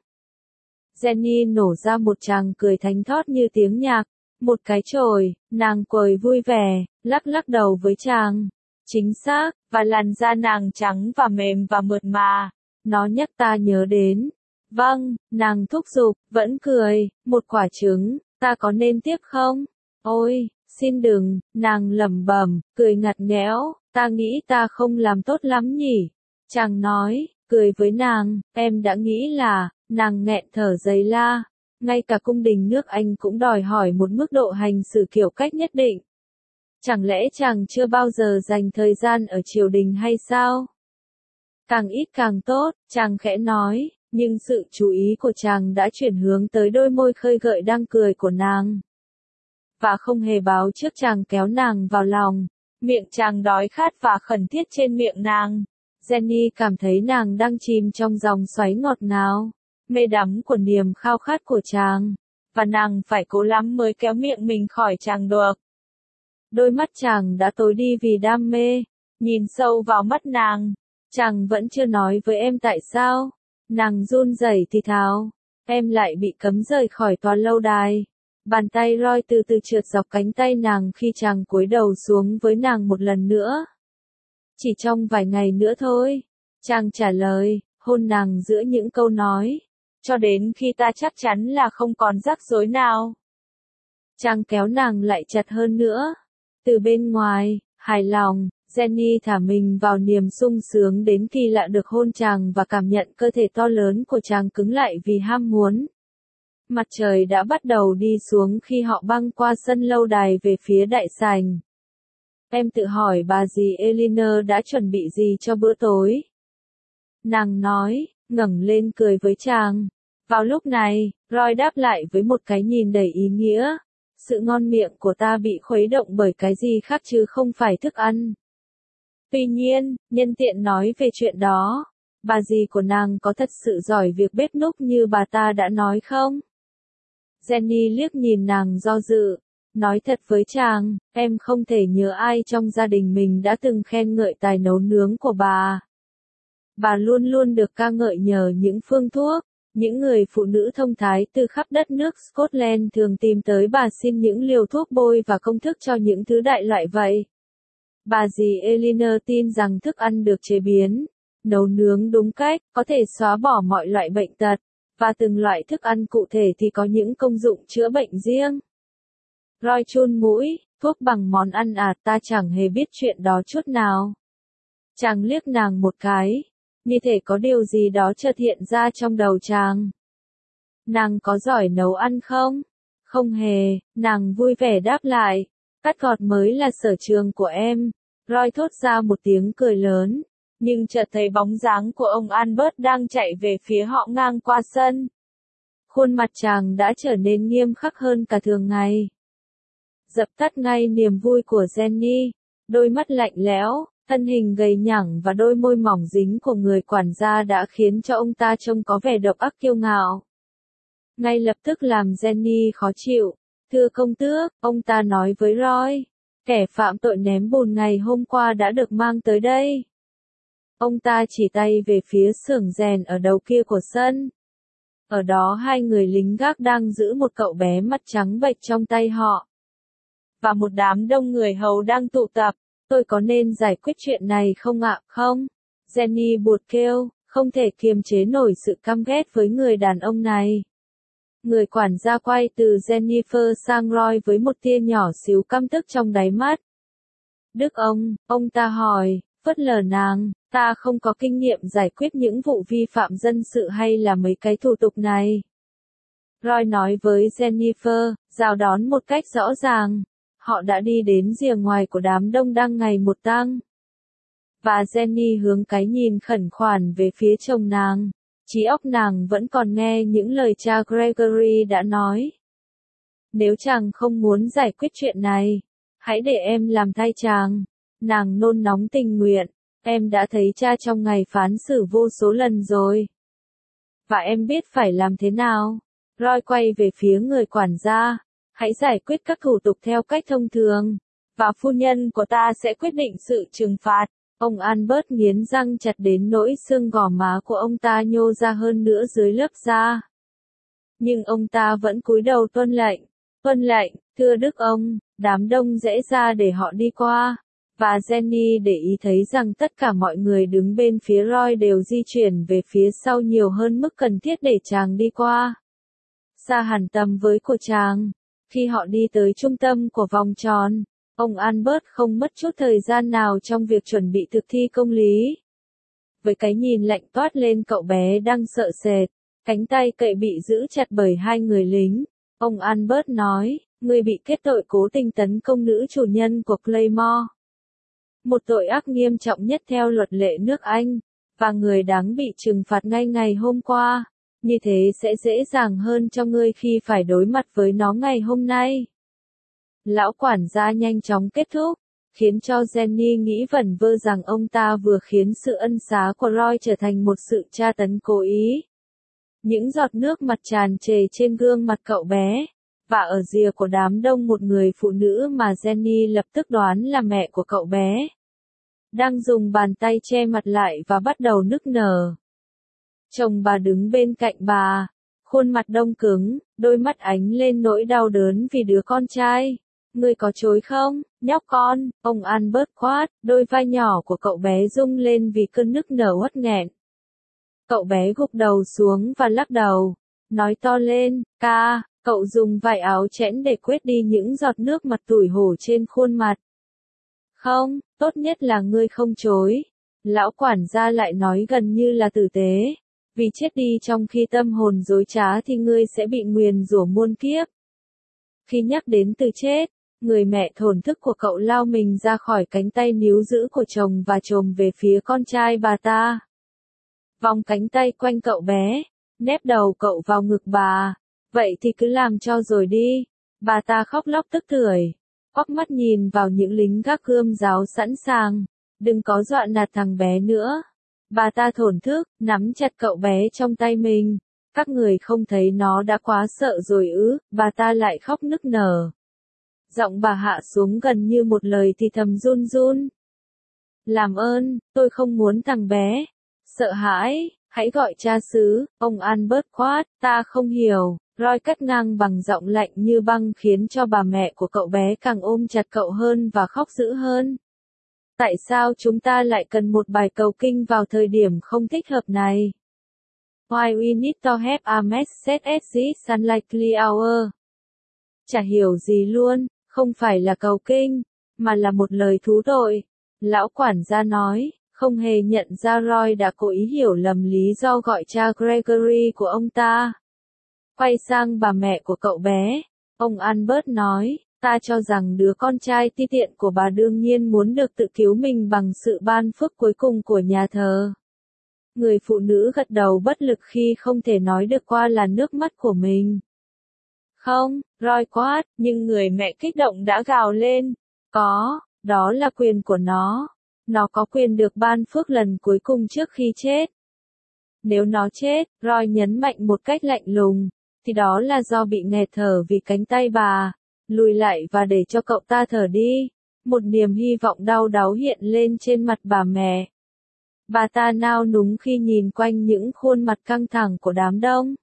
Jenny nổ ra một tràng cười thánh thót như tiếng nhạc. Một cái chổi, nàng quầy vui vẻ, lắc lắc đầu với chàng. Chính xác, và làn da nàng trắng và mềm và mượt mà. Nó nhắc ta nhớ đến. Vâng, nàng thúc giục, vẫn cười, một quả trứng, ta có nên tiếp không? Ôi, xin đừng, nàng lẩm bẩm, cười ngặt nghẽo, ta nghĩ ta không làm tốt lắm nhỉ. Chàng nói, cười với nàng, em đã nghĩ là, nàng nghẹn thở giấy la. Ngay cả cung đình nước Anh cũng đòi hỏi một mức độ hành xử kiểu cách nhất định. Chẳng lẽ chàng chưa bao giờ dành thời gian ở triều đình hay sao? Càng ít càng tốt, chàng khẽ nói, nhưng sự chú ý của chàng đã chuyển hướng tới đôi môi khơi gợi đang cười của nàng. Và không hề báo trước chàng kéo nàng vào lòng, miệng chàng đói khát và khẩn thiết trên miệng nàng. Jenny cảm thấy nàng đang chìm trong dòng xoáy ngọt ngào, mê đắm của niềm khao khát của chàng, và nàng phải cố lắm mới kéo miệng mình khỏi chàng được. Đôi mắt chàng đã tối đi vì đam mê, nhìn sâu vào mắt nàng, chàng vẫn chưa nói với em tại sao. Nàng run rẩy thì thào, em lại bị cấm rời khỏi tòa lâu đài. Bàn tay Roy từ từ trượt dọc cánh tay nàng khi chàng cúi đầu xuống với nàng một lần nữa. Chỉ trong vài ngày nữa thôi, chàng trả lời, hôn nàng giữa những câu nói, cho đến khi ta chắc chắn là không còn rắc rối nào. Chàng kéo nàng lại chặt hơn nữa. Từ bên ngoài, hài lòng, Jenny thả mình vào niềm sung sướng đến kỳ lạ được hôn chàng và cảm nhận cơ thể to lớn của chàng cứng lại vì ham muốn. Mặt trời đã bắt đầu đi xuống khi họ băng qua sân lâu đài về phía đại sảnh. Em tự hỏi bà dì Eleanor đã chuẩn bị gì cho bữa tối. Nàng nói, ngẩng lên cười với chàng. Vào lúc này, Roy đáp lại với một cái nhìn đầy ý nghĩa. Sự ngon miệng của ta bị khuấy động bởi cái gì khác chứ không phải thức ăn. Tuy nhiên, nhân tiện nói về chuyện đó, bà dì của nàng có thật sự giỏi việc bếp núc như bà ta đã nói không? Jenny liếc nhìn nàng do dự, nói thật với chàng, em không thể nhớ ai trong gia đình mình đã từng khen ngợi tài nấu nướng của bà. Bà luôn luôn được ca ngợi nhờ những phương thuốc. Những người phụ nữ thông thái từ khắp đất nước Scotland thường tìm tới bà xin những liều thuốc bôi và công thức cho những thứ đại loại vậy. Bà dì Eleanor tin rằng thức ăn được chế biến, nấu nướng đúng cách, có thể xóa bỏ mọi loại bệnh tật, và từng loại thức ăn cụ thể thì có những công dụng chữa bệnh riêng. Roy chun mũi, thuốc bằng món ăn à, ta chẳng hề biết chuyện đó chút nào. Chàng liếc nàng một cái. Như thể có điều gì đó chợt hiện ra trong đầu chàng. Nàng có giỏi nấu ăn không? Không hề, nàng vui vẻ đáp lại. Cắt gọt mới là sở trường của em. Roy thốt ra một tiếng cười lớn. Nhưng chợt thấy bóng dáng của ông Albert đang chạy về phía họ ngang qua sân. Khuôn mặt chàng đã trở nên nghiêm khắc hơn cả thường ngày. Dập tắt ngay niềm vui của Jenny. Đôi mắt lạnh lẽo. Thân hình gầy nhẳng và đôi môi mỏng dính của người quản gia đã khiến cho ông ta trông có vẻ độc ác kiêu ngạo. Ngay lập tức làm Jenny khó chịu. Thưa công tước, ông ta nói với Roy, kẻ phạm tội ném bùn ngày hôm qua đã được mang tới đây. Ông ta chỉ tay về phía xưởng rèn ở đầu kia của sân. Ở đó hai người lính gác đang giữ một cậu bé mắt trắng bệch trong tay họ. Và một đám đông người hầu đang tụ tập. Tôi có nên giải quyết chuyện này không ạ, không? Jenny buột kêu, không thể kiềm chế nổi sự căm ghét với người đàn ông này. Người quản gia quay từ Jennifer sang Roy với một tia nhỏ xíu căm tức trong đáy mắt. Đức ông, ông ta hỏi, phớt lờ nàng, ta không có kinh nghiệm giải quyết những vụ vi phạm dân sự hay là mấy cái thủ tục này. Roy nói với Jennifer, rào đón một cách rõ ràng. Họ đã đi đến rìa ngoài của đám đông đang ngày một tăng. Và Jenny hướng cái nhìn khẩn khoản về phía chồng nàng. Trí óc nàng vẫn còn nghe những lời cha Gregory đã nói. Nếu chàng không muốn giải quyết chuyện này, hãy để em làm thay chàng. Nàng nôn nóng tình nguyện. Em đã thấy cha trong ngày phán xử vô số lần rồi. Và em biết phải làm thế nào. Roy quay về phía người quản gia. Hãy giải quyết các thủ tục theo cách thông thường, và phu nhân của ta sẽ quyết định sự trừng phạt. Ông Albert nghiến răng chặt đến nỗi xương gò má của ông ta nhô ra hơn nữa dưới lớp da. Nhưng ông ta vẫn cúi đầu tuân lệnh. Tuân lệnh, thưa đức ông, đám đông rẽ ra để họ đi qua. Và Jenny để ý thấy rằng tất cả mọi người đứng bên phía Roy đều di chuyển về phía sau nhiều hơn mức cần thiết để chàng đi qua. Xa hẳn tầm với của chàng. Khi họ đi tới trung tâm của vòng tròn, ông Albert không mất chút thời gian nào trong việc chuẩn bị thực thi công lý. Với cái nhìn lạnh toát lên cậu bé đang sợ sệt, Cánh tay cậy bị giữ chặt bởi hai người lính. Ông Albert nói, người bị kết tội cố tình tấn công nữ chủ nhân của Claymore. Một tội ác nghiêm trọng nhất theo luật lệ nước Anh, và người đáng bị trừng phạt ngay ngày hôm qua. Như thế sẽ dễ dàng hơn cho ngươi khi phải đối mặt với nó ngày hôm nay. Lão quản gia nhanh chóng kết thúc, khiến cho Jenny nghĩ vẩn vơ rằng ông ta vừa khiến sự ân xá của Roy trở thành một sự tra tấn cố ý. Những giọt nước mặt tràn trề trên gương mặt cậu bé, và ở rìa của đám đông một người phụ nữ mà Jenny lập tức đoán là mẹ của cậu bé, đang dùng bàn tay che mặt lại và bắt đầu nức nở. Chồng bà đứng bên cạnh bà, khuôn mặt đông cứng, đôi mắt ánh lên nỗi đau đớn vì đứa con trai. Ngươi có chối không, nhóc con? Ông Albert quát, đôi vai nhỏ của cậu bé rung lên vì cơn nức nở uất nghẹn. Cậu bé gục đầu xuống và lắc đầu, nói to lên, ca, cậu dùng vải áo chẽn để quét đi những giọt nước mặt tủi hổ trên khuôn mặt. Không, tốt nhất là ngươi không chối. Lão quản gia lại nói gần như là tử tế. Vì chết đi trong khi tâm hồn dối trá thì ngươi sẽ bị nguyền rủa muôn kiếp. Khi nhắc đến từ chết, người mẹ thổn thức của cậu lao mình ra khỏi cánh tay níu giữ của chồng và chồm về phía con trai bà ta. Vòng cánh tay quanh cậu bé, nép đầu cậu vào ngực bà. Vậy thì cứ làm cho rồi đi. Bà ta khóc lóc tức tưởi, quắc mắt nhìn vào những lính gác gươm giáo sẵn sàng. Đừng có dọa nạt thằng bé nữa. Bà ta thổn thức, nắm chặt cậu bé trong tay mình. Các người không thấy nó đã quá sợ rồi ư? Bà ta lại khóc nức nở. Giọng bà hạ xuống gần như một lời thì thầm run run. Làm ơn, tôi không muốn thằng bé. Sợ hãi, hãy gọi cha xứ, ông Albert quát, ta không hiểu. Roy cắt ngang bằng giọng lạnh như băng khiến cho bà mẹ của cậu bé càng ôm chặt cậu hơn và khóc dữ hơn. Tại sao chúng ta lại cần một bài cầu kinh vào thời điểm không thích hợp này? Why we need to have a message at this unlikely hour? Chả hiểu gì luôn, không phải là cầu kinh, mà là một lời thú tội. Lão quản gia nói, không hề nhận ra Roy đã cố ý hiểu lầm lý do gọi cha Gregory của ông ta. Quay sang bà mẹ của cậu bé, ông Albert nói, ta cho rằng đứa con trai ti tiện của bà đương nhiên muốn được tự cứu mình bằng sự ban phước cuối cùng của nhà thờ. Người phụ nữ gật đầu bất lực khi không thể nói được qua là nước mắt của mình. Không, Roy quát, nhưng người mẹ kích động đã gào lên. Có, đó là quyền của nó. Nó có quyền được ban phước lần cuối cùng trước khi chết. Nếu nó chết, Roy nhấn mạnh một cách lạnh lùng, thì đó là do bị nghẹt thở vì cánh tay bà. Lùi lại và để cho cậu ta thở đi. Một niềm hy vọng đau đáu hiện lên trên mặt bà mẹ. Bà ta nao núng khi nhìn quanh những khuôn mặt căng thẳng của đám đông.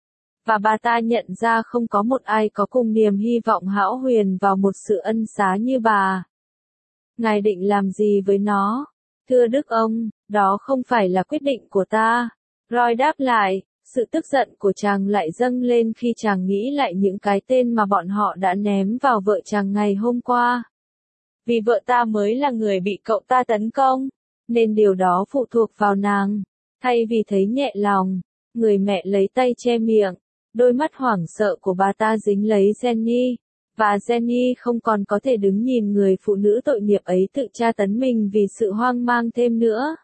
Và bà ta nhận ra không có một ai có cùng niềm hy vọng hão huyền vào một sự ân xá như bà. Ngài định làm gì với nó? Thưa Đức ông, đó không phải là quyết định của ta. Roy đáp lại, sự tức giận của chàng lại dâng lên khi chàng nghĩ lại những cái tên mà bọn họ đã ném vào vợ chàng ngày hôm qua. Vì vợ ta mới là người bị cậu ta tấn công, nên điều đó phụ thuộc vào nàng. Thay vì thấy nhẹ lòng, người mẹ lấy tay che miệng, đôi mắt hoảng sợ của bà ta dính lấy Jenny, và Jenny không còn có thể đứng nhìn người phụ nữ tội nghiệp ấy tự tra tấn mình vì sự hoang mang thêm nữa.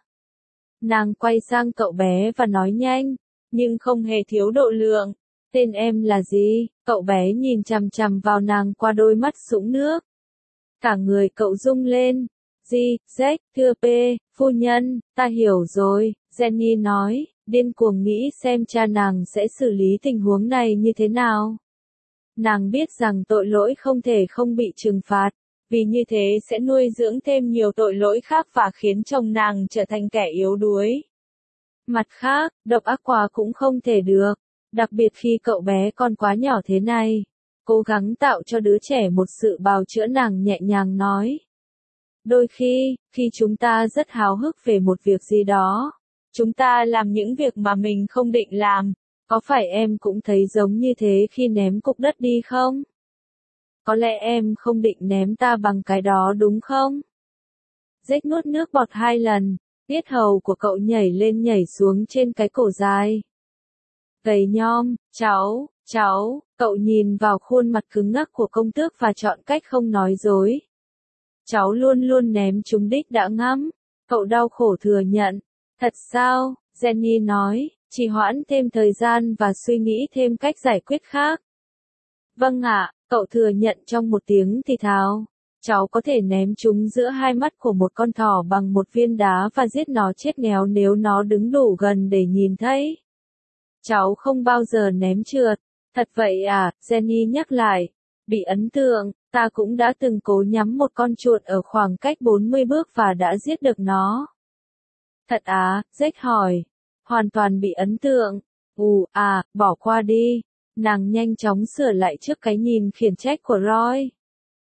Nàng quay sang cậu bé và nói nhanh, nhưng không hề thiếu độ lượng. Tên em là gì? Cậu bé nhìn chằm chằm vào nàng qua đôi mắt sũng nước. Cả người cậu rung lên. Gì, Jack, thưa P, phu nhân, ta hiểu rồi, Jenny nói, điên cuồng nghĩ xem cha nàng sẽ xử lý tình huống này như thế nào. Nàng biết rằng tội lỗi không thể không bị trừng phạt, vì như thế sẽ nuôi dưỡng thêm nhiều tội lỗi khác và khiến chồng nàng trở thành kẻ yếu đuối. Mặt khác, độc ác quá cũng không thể được, đặc biệt khi cậu bé còn quá nhỏ thế này. Cố gắng tạo cho đứa trẻ một sự bào chữa, nàng nhẹ nhàng nói. Đôi khi, khi chúng ta rất háo hức về một việc gì đó, chúng ta làm những việc mà mình không định làm. Có phải em cũng thấy giống như thế khi ném cục đất đi không? Có lẽ em không định ném ta bằng cái đó đúng không? Jack nuốt nước bọt hai lần, tiết hầu của cậu nhảy lên nhảy xuống trên cái cổ dài. gầy nhom, cháu, cháu, cậu nhìn vào khuôn mặt cứng ngắc của công tước và chọn cách không nói dối. Cháu luôn luôn ném trúng đích đã ngắm, cậu đau khổ thừa nhận. Thật sao, Jenny nói, trì hoãn thêm thời gian và suy nghĩ thêm cách giải quyết khác. Vâng ạ, cậu thừa nhận trong một tiếng thì thào. Cháu có thể ném chúng giữa hai mắt của một con thỏ bằng một viên đá và giết nó chết nghèo nếu nó đứng đủ gần để nhìn thấy. Cháu không bao giờ ném trượt. Thật vậy à, Jenny nhắc lại. Bị ấn tượng, ta cũng đã từng cố nhắm một con chuột ở khoảng cách bốn mươi bước và đã giết được nó. Thật à, Jack hỏi. Hoàn toàn bị ấn tượng. Ù, à, bỏ qua đi. Nàng nhanh chóng sửa lại trước cái nhìn khiển trách của Roy.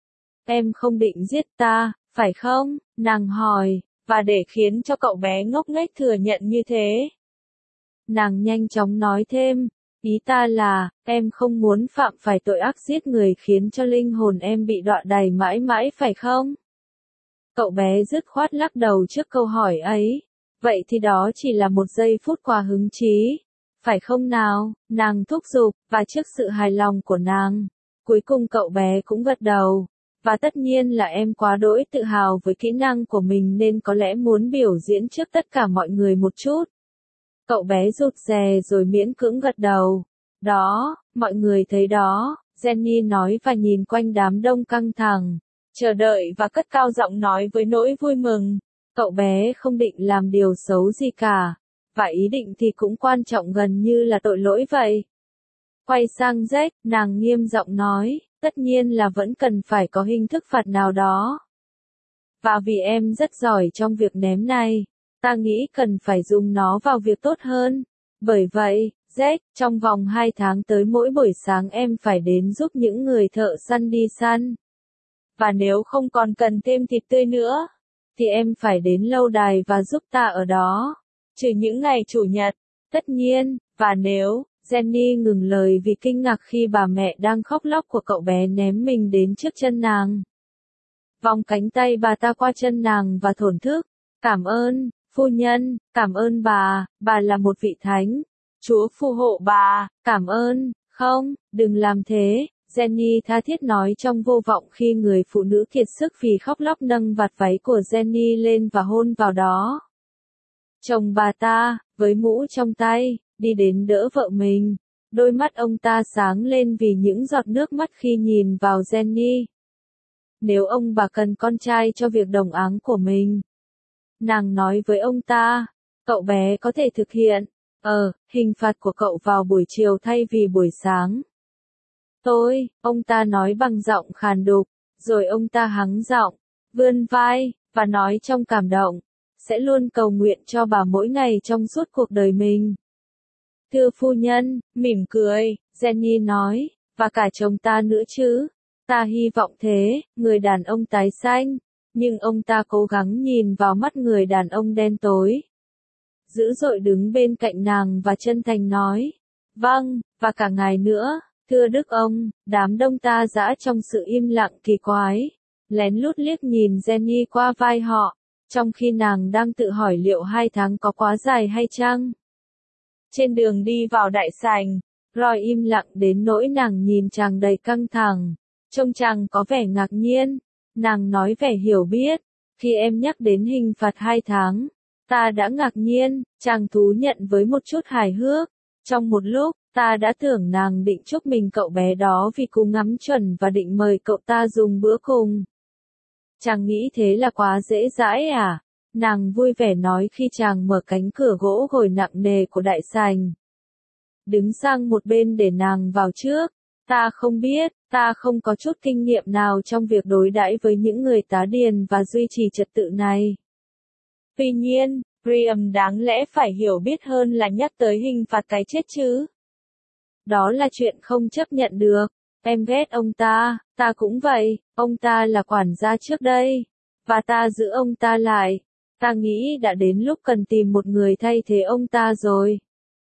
Em không định giết ta, phải không? Nàng hỏi, và để khiến cho cậu bé ngốc nghếch thừa nhận như thế. Nàng nhanh chóng nói thêm, ý ta là, em không muốn phạm phải tội ác giết người khiến cho linh hồn em bị đọa đày mãi mãi phải không? Cậu bé dứt khoát lắc đầu trước câu hỏi ấy. Vậy thì đó chỉ là một giây phút quà hứng chí. Phải không nào? Nàng thúc giục, và trước sự hài lòng của nàng, cuối cùng cậu bé cũng gật đầu. Và tất nhiên là em quá đỗi tự hào với kỹ năng của mình nên có lẽ muốn biểu diễn trước tất cả mọi người một chút. Cậu bé rụt rè rồi miễn cưỡng gật đầu. Đó, mọi người thấy đó, Jenny nói và nhìn quanh đám đông căng thẳng, chờ đợi và cất cao giọng nói với nỗi vui mừng. Cậu bé không định làm điều xấu gì cả, và ý định thì cũng quan trọng gần như là tội lỗi vậy. Quay sang Jack, nàng nghiêm giọng nói, tất nhiên là vẫn cần phải có hình thức phạt nào đó. Và vì em rất giỏi trong việc ném này, ta nghĩ cần phải dùng nó vào việc tốt hơn. Bởi vậy, Jack, trong vòng hai tháng tới mỗi buổi sáng em phải đến giúp những người thợ săn đi săn. Và nếu không còn cần thêm thịt tươi nữa, thì em phải đến lâu đài và giúp ta ở đó. Trừ những ngày chủ nhật, tất nhiên, và nếu, Jenny ngừng lời vì kinh ngạc khi bà mẹ đang khóc lóc của cậu bé ném mình đến trước chân nàng. Vòng cánh tay bà ta qua chân nàng và thổn thức. Cảm ơn, phu nhân, cảm ơn bà, bà là một vị thánh. Chúa phù hộ bà, cảm ơn, không, đừng làm thế. Jenny tha thiết nói trong vô vọng khi người phụ nữ kiệt sức vì khóc lóc nâng vạt váy của Jenny lên và hôn vào đó. Chồng bà ta, với mũ trong tay, đi đến đỡ vợ mình. Đôi mắt ông ta sáng lên vì những giọt nước mắt khi nhìn vào Jenny. Nếu ông bà cần con trai cho việc đồng áng của mình, nàng nói với ông ta, cậu bé có thể thực hiện, ờ, hình phạt của cậu vào buổi chiều thay vì buổi sáng. Tôi, ông ta nói bằng giọng khàn đục, rồi ông ta hắng giọng, vươn vai, và nói trong cảm động, sẽ luôn cầu nguyện cho bà mỗi ngày trong suốt cuộc đời mình. Thưa phu nhân, mỉm cười, Jenny nói, và cả chồng ta nữa chứ. Ta hy vọng thế, người đàn ông tái xanh, nhưng ông ta cố gắng nhìn vào mắt người đàn ông đen tối. Dữ dội đứng bên cạnh nàng và chân thành nói, vâng, và cả ngài nữa, thưa đức ông. Đám đông ta dã trong sự im lặng kỳ quái, lén lút liếc nhìn Jenny qua vai họ, trong khi nàng đang tự hỏi liệu hai tháng có quá dài hay chăng. Trên đường đi vào đại sảnh, Roy im lặng đến nỗi nàng nhìn chàng đầy căng thẳng. Trông chàng có vẻ ngạc nhiên, nàng nói vẻ hiểu biết, khi em nhắc đến hình phạt hai tháng, ta đã ngạc nhiên, chàng thú nhận với một chút hài hước. Trong một lúc, ta đã tưởng nàng định chúc mình cậu bé đó vì cú ngắm chuẩn và định mời cậu ta dùng bữa cùng. Chàng nghĩ thế là quá dễ dãi à? Nàng vui vẻ nói khi chàng mở cánh cửa gỗ gồi nặng nề của đại sảnh. Đứng sang một bên để nàng vào trước. Ta không biết, ta không có chút kinh nghiệm nào trong việc đối đãi với những người tá điền và duy trì trật tự này. Tuy nhiên, Graham đáng lẽ phải hiểu biết hơn là nhắc tới hình phạt cái chết chứ. Đó là chuyện không chấp nhận được. Em ghét ông ta, ta cũng vậy, ông ta là quản gia trước đây, và ta giữ ông ta lại. Ta nghĩ đã đến lúc cần tìm một người thay thế ông ta rồi.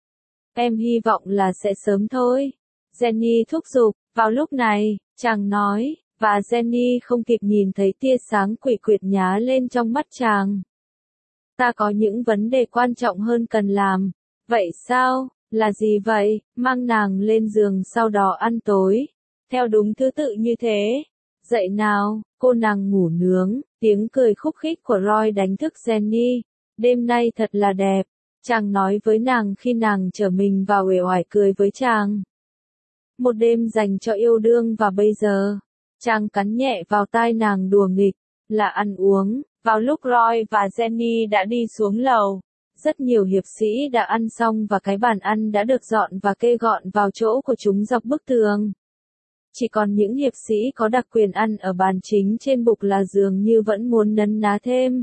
Em hy vọng là sẽ sớm thôi. Jenny thúc giục, vào lúc này, chàng nói, và Jenny không kịp nhìn thấy tia sáng quỷ quyệt nhá lên trong mắt chàng. Ta có những vấn đề quan trọng hơn cần làm. Vậy sao? Là gì vậy? Mang nàng lên giường sau đó ăn tối. Theo đúng thứ tự như thế. Dậy nào, cô nàng ngủ nướng, tiếng cười khúc khích của Roy đánh thức Jenny. Đêm nay thật là đẹp. Chàng nói với nàng khi nàng trở mình vào uể oải cười với chàng. Một đêm dành cho yêu đương và bây giờ. Chàng cắn nhẹ vào tai nàng đùa nghịch, là ăn uống. Vào lúc Roy và Jenny đã đi xuống lầu, rất nhiều hiệp sĩ đã ăn xong và cái bàn ăn đã được dọn và kê gọn vào chỗ của chúng dọc bức tường. Chỉ còn những hiệp sĩ có đặc quyền ăn ở bàn chính trên bục là dường như vẫn muốn nấn ná thêm.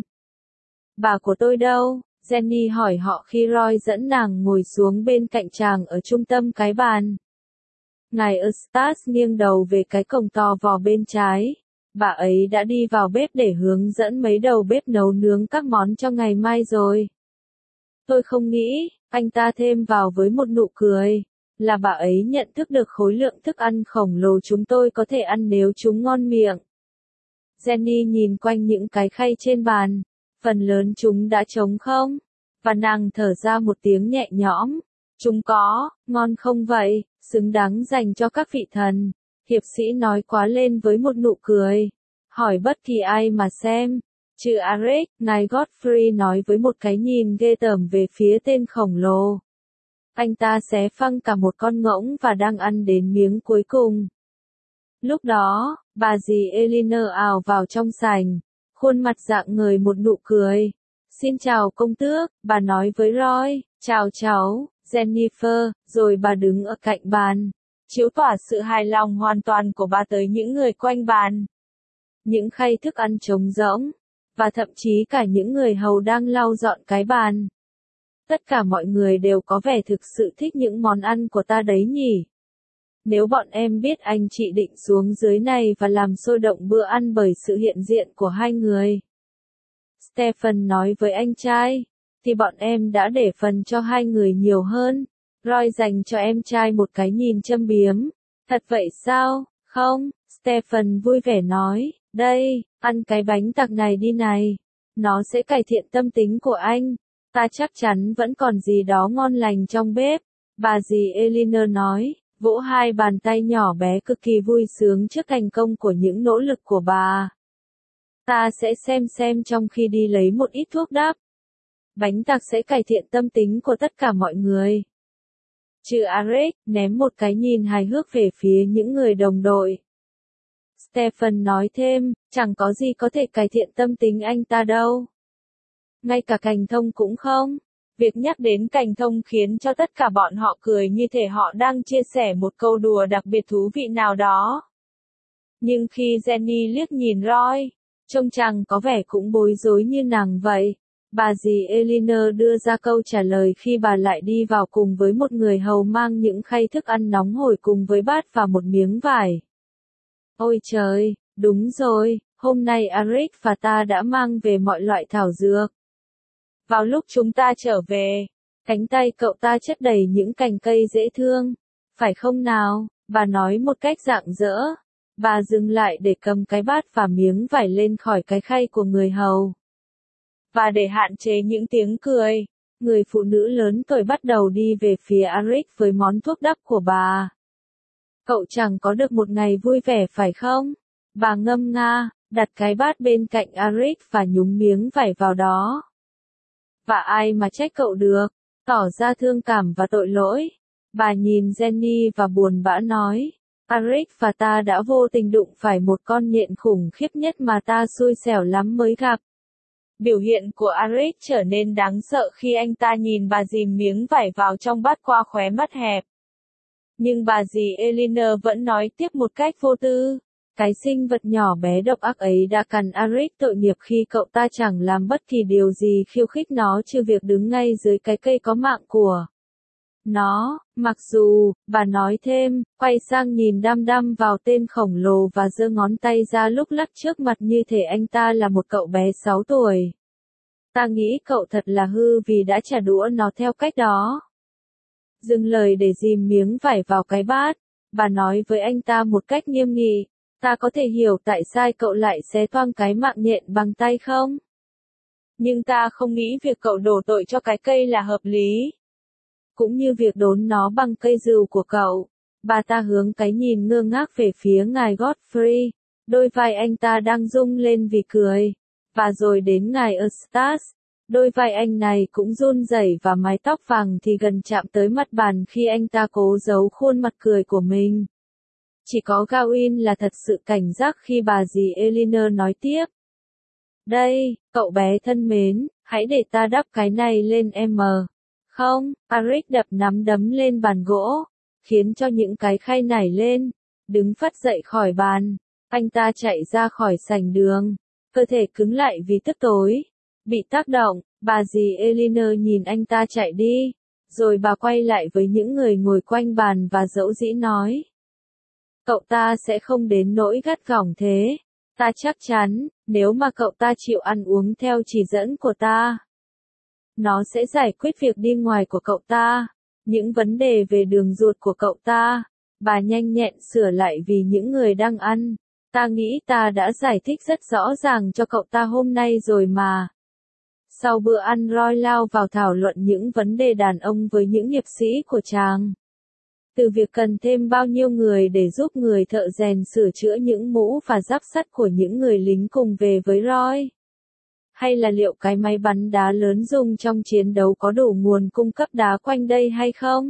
Bà của tôi đâu? Jenny hỏi họ khi Roy dẫn nàng ngồi xuống bên cạnh chàng ở trung tâm cái bàn. Ngài Eustace nghiêng đầu về cái cổng to vò bên trái. Bà ấy đã đi vào bếp để hướng dẫn mấy đầu bếp nấu nướng các món cho ngày mai rồi. Tôi không nghĩ, anh ta thêm vào với một nụ cười, là bà ấy nhận thức được khối lượng thức ăn khổng lồ chúng tôi có thể ăn nếu chúng ngon miệng. Jenny nhìn quanh những cái khay trên bàn, phần lớn chúng đã trống không, và nàng thở ra một tiếng nhẹ nhõm. Chúng có, ngon không vậy, xứng đáng dành cho các vị thần. Hiệp sĩ nói quá lên với một nụ cười. Hỏi bất kỳ ai mà xem. Trừ Arek, ngài Godfrey nói với một cái nhìn ghê tởm về phía tên khổng lồ. Anh ta xé phăng cả một con ngỗng và đang ăn đến miếng cuối cùng. Lúc đó, bà dì Elinor ào vào trong sảnh, khuôn mặt rạng ngời một nụ cười. Xin chào công tước, bà nói với Roy. Chào cháu, Jennifer, rồi bà đứng ở cạnh bàn. Chiếu tỏa sự hài lòng hoàn toàn của bà tới những người quanh bàn. Những khay thức ăn trống rỗng, và thậm chí cả những người hầu đang lau dọn cái bàn. Tất cả mọi người đều có vẻ thực sự thích những món ăn của ta đấy nhỉ. Nếu bọn em biết anh chị định xuống dưới này và làm sôi động bữa ăn bởi sự hiện diện của hai người. Stephen nói với anh trai, thì bọn em đã để phần cho hai người nhiều hơn. Roy dành cho em trai một cái nhìn châm biếm. Thật vậy sao? Không, Stephen vui vẻ nói, đây, ăn cái bánh tặc này đi này. Nó sẽ cải thiện tâm tính của anh. Ta chắc chắn vẫn còn gì đó ngon lành trong bếp. Bà dì Elinor nói, vỗ hai bàn tay nhỏ bé cực kỳ vui sướng trước thành công của những nỗ lực của bà. Ta sẽ xem xem trong khi đi lấy một ít thuốc đắp. Bánh tặc sẽ cải thiện tâm tính của tất cả mọi người. Trừ Arek, ném một cái nhìn hài hước về phía những người đồng đội. Stephen nói thêm, chẳng có gì có thể cải thiện tâm tính anh ta đâu. Ngay cả Cành Thông cũng không. Việc nhắc đến Cành Thông khiến cho tất cả bọn họ cười như thể họ đang chia sẻ một câu đùa đặc biệt thú vị nào đó. Nhưng khi Jenny liếc nhìn Roy, trông chàng có vẻ cũng bối rối như nàng vậy. Bà dì Elinor đưa ra câu trả lời khi bà lại đi vào cùng với một người hầu mang những khay thức ăn nóng hổi cùng với bát và một miếng vải. Ôi trời, đúng rồi, hôm nay Arek và ta đã mang về mọi loại thảo dược. Vào lúc chúng ta trở về, cánh tay cậu ta chất đầy những cành cây dễ thương. Phải không nào? Bà nói một cách rạng rỡ. Bà dừng lại để cầm cái bát và miếng vải lên khỏi cái khay của người hầu. Và để hạn chế những tiếng cười, người phụ nữ lớn tuổi bắt đầu đi về phía Arek với món thuốc đắp của bà. Cậu chẳng có được một ngày vui vẻ phải không? Bà ngâm nga, đặt cái bát bên cạnh Arek và nhúng miếng vải vào đó. Và ai mà trách cậu được, tỏ ra thương cảm và tội lỗi. Bà nhìn Jenny và buồn bã nói, Arek và ta đã vô tình đụng phải một con nhện khủng khiếp nhất mà ta xui xẻo lắm mới gặp. Biểu hiện của Arek trở nên đáng sợ khi anh ta nhìn bà dì miếng vải vào trong bát qua khóe mắt hẹp. Nhưng bà dì Elinor vẫn nói tiếp một cách vô tư. Cái sinh vật nhỏ bé độc ác ấy đã cắn Arek tội nghiệp khi cậu ta chẳng làm bất kỳ điều gì khiêu khích nó trừ việc đứng ngay dưới cái cây có mạng của nó. Mặc dù, bà nói thêm, quay sang nhìn đăm đăm vào tên khổng lồ và giơ ngón tay ra lúc lắc trước mặt như thể anh ta là một cậu bé sáu tuổi. Ta nghĩ cậu thật là hư vì đã trả đũa nó theo cách đó. Dừng lời để dìm miếng vải vào cái bát, bà nói với anh ta một cách nghiêm nghị, ta có thể hiểu tại sao cậu lại xé toang cái mạng nhện bằng tay không? Nhưng ta không nghĩ việc cậu đổ tội cho cái cây là hợp lý. cũng như việc đốn nó bằng cây rìu của cậu. Bà ta hướng cái nhìn ngơ ngác về phía ngài Godfrey, đôi vai anh ta đang rung lên vì cười. Và rồi đến ngài Eustace, đôi vai anh này cũng run rẩy và mái tóc vàng thì gần chạm tới mặt bàn khi anh ta cố giấu khuôn mặt cười của mình. Chỉ có Gawain là thật sự cảnh giác khi bà dì Elinor nói tiếp. Đây, cậu bé thân mến, hãy để ta đắp cái này lên em. Không, Arik đập nắm đấm lên bàn gỗ, khiến cho những cái khay nảy lên, đứng phắt dậy khỏi bàn. Anh ta chạy ra khỏi sảnh đường, cơ thể cứng lại vì tức tối. Bị tác động, bà dì Elinor nhìn anh ta chạy đi, rồi bà quay lại với những người ngồi quanh bàn và dẫu dĩ nói. Cậu ta sẽ không đến nỗi gắt gỏng thế. Ta chắc chắn, nếu mà cậu ta chịu ăn uống theo chỉ dẫn của ta, nó sẽ giải quyết việc đi ngoài của cậu ta, những vấn đề về đường ruột của cậu ta. Bà nhanh nhẹn sửa lại vì những người đang ăn. Ta nghĩ ta đã giải thích rất rõ ràng cho cậu ta hôm nay rồi mà. Sau bữa ăn, Roy lao vào thảo luận những vấn đề đàn ông với những hiệp sĩ của chàng. Từ việc cần thêm bao nhiêu người để giúp người thợ rèn sửa chữa những mũ và giáp sắt của những người lính cùng về với Roy. Hay là liệu cái máy bắn đá lớn dùng trong chiến đấu có đủ nguồn cung cấp đá quanh đây hay không?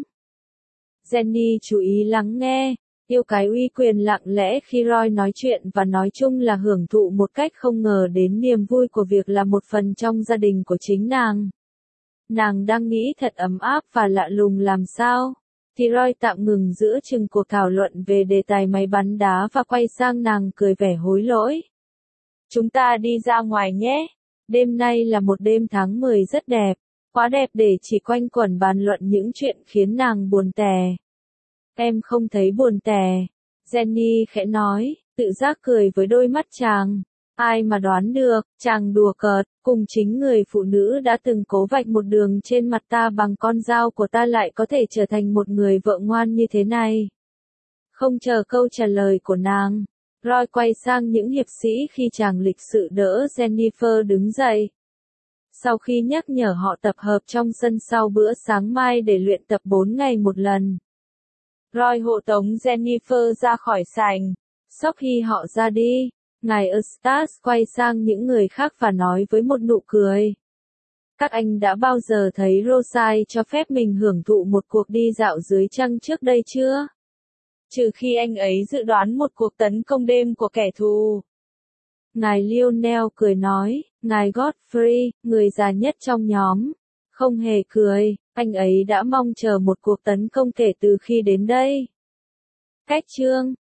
Jenny chú ý lắng nghe, yêu cái uy quyền lặng lẽ khi Roy nói chuyện và nói chung là hưởng thụ một cách không ngờ đến niềm vui của việc là một phần trong gia đình của chính nàng. Nàng đang nghĩ thật ấm áp và lạ lùng làm sao. Thì Roy tạm ngừng giữa chừng cuộc thảo luận về đề tài máy bắn đá và quay sang nàng cười vẻ hối lỗi. Chúng ta đi ra ngoài nhé. Đêm nay là một đêm tháng mười rất đẹp. Quá đẹp để chỉ quanh quẩn bàn luận những chuyện khiến nàng buồn tẻ. Em không thấy buồn tẻ. Jenny khẽ nói, tự giác cười với đôi mắt chàng. Ai mà đoán được, chàng đùa cợt, cùng chính người phụ nữ đã từng cố vạch một đường trên mặt ta bằng con dao của ta lại có thể trở thành một người vợ ngoan như thế này. Không chờ câu trả lời của nàng, Roy quay sang những hiệp sĩ khi chàng lịch sự đỡ Jennifer đứng dậy. Sau khi nhắc nhở họ tập hợp trong sân sau bữa sáng mai để luyện tập bốn ngày một lần, Roy hộ tống Jennifer ra khỏi sảnh. Sau khi họ ra đi, ngài Eustace quay sang những người khác và nói với một nụ cười. Các anh đã bao giờ thấy Rosyth cho phép mình hưởng thụ một cuộc đi dạo dưới trăng trước đây chưa? Trừ khi anh ấy dự đoán một cuộc tấn công đêm của kẻ thù. Ngài Lionel cười nói, ngài Godfrey, người già nhất trong nhóm, không hề cười, anh ấy đã mong chờ một cuộc tấn công kể từ khi đến đây. Cách chương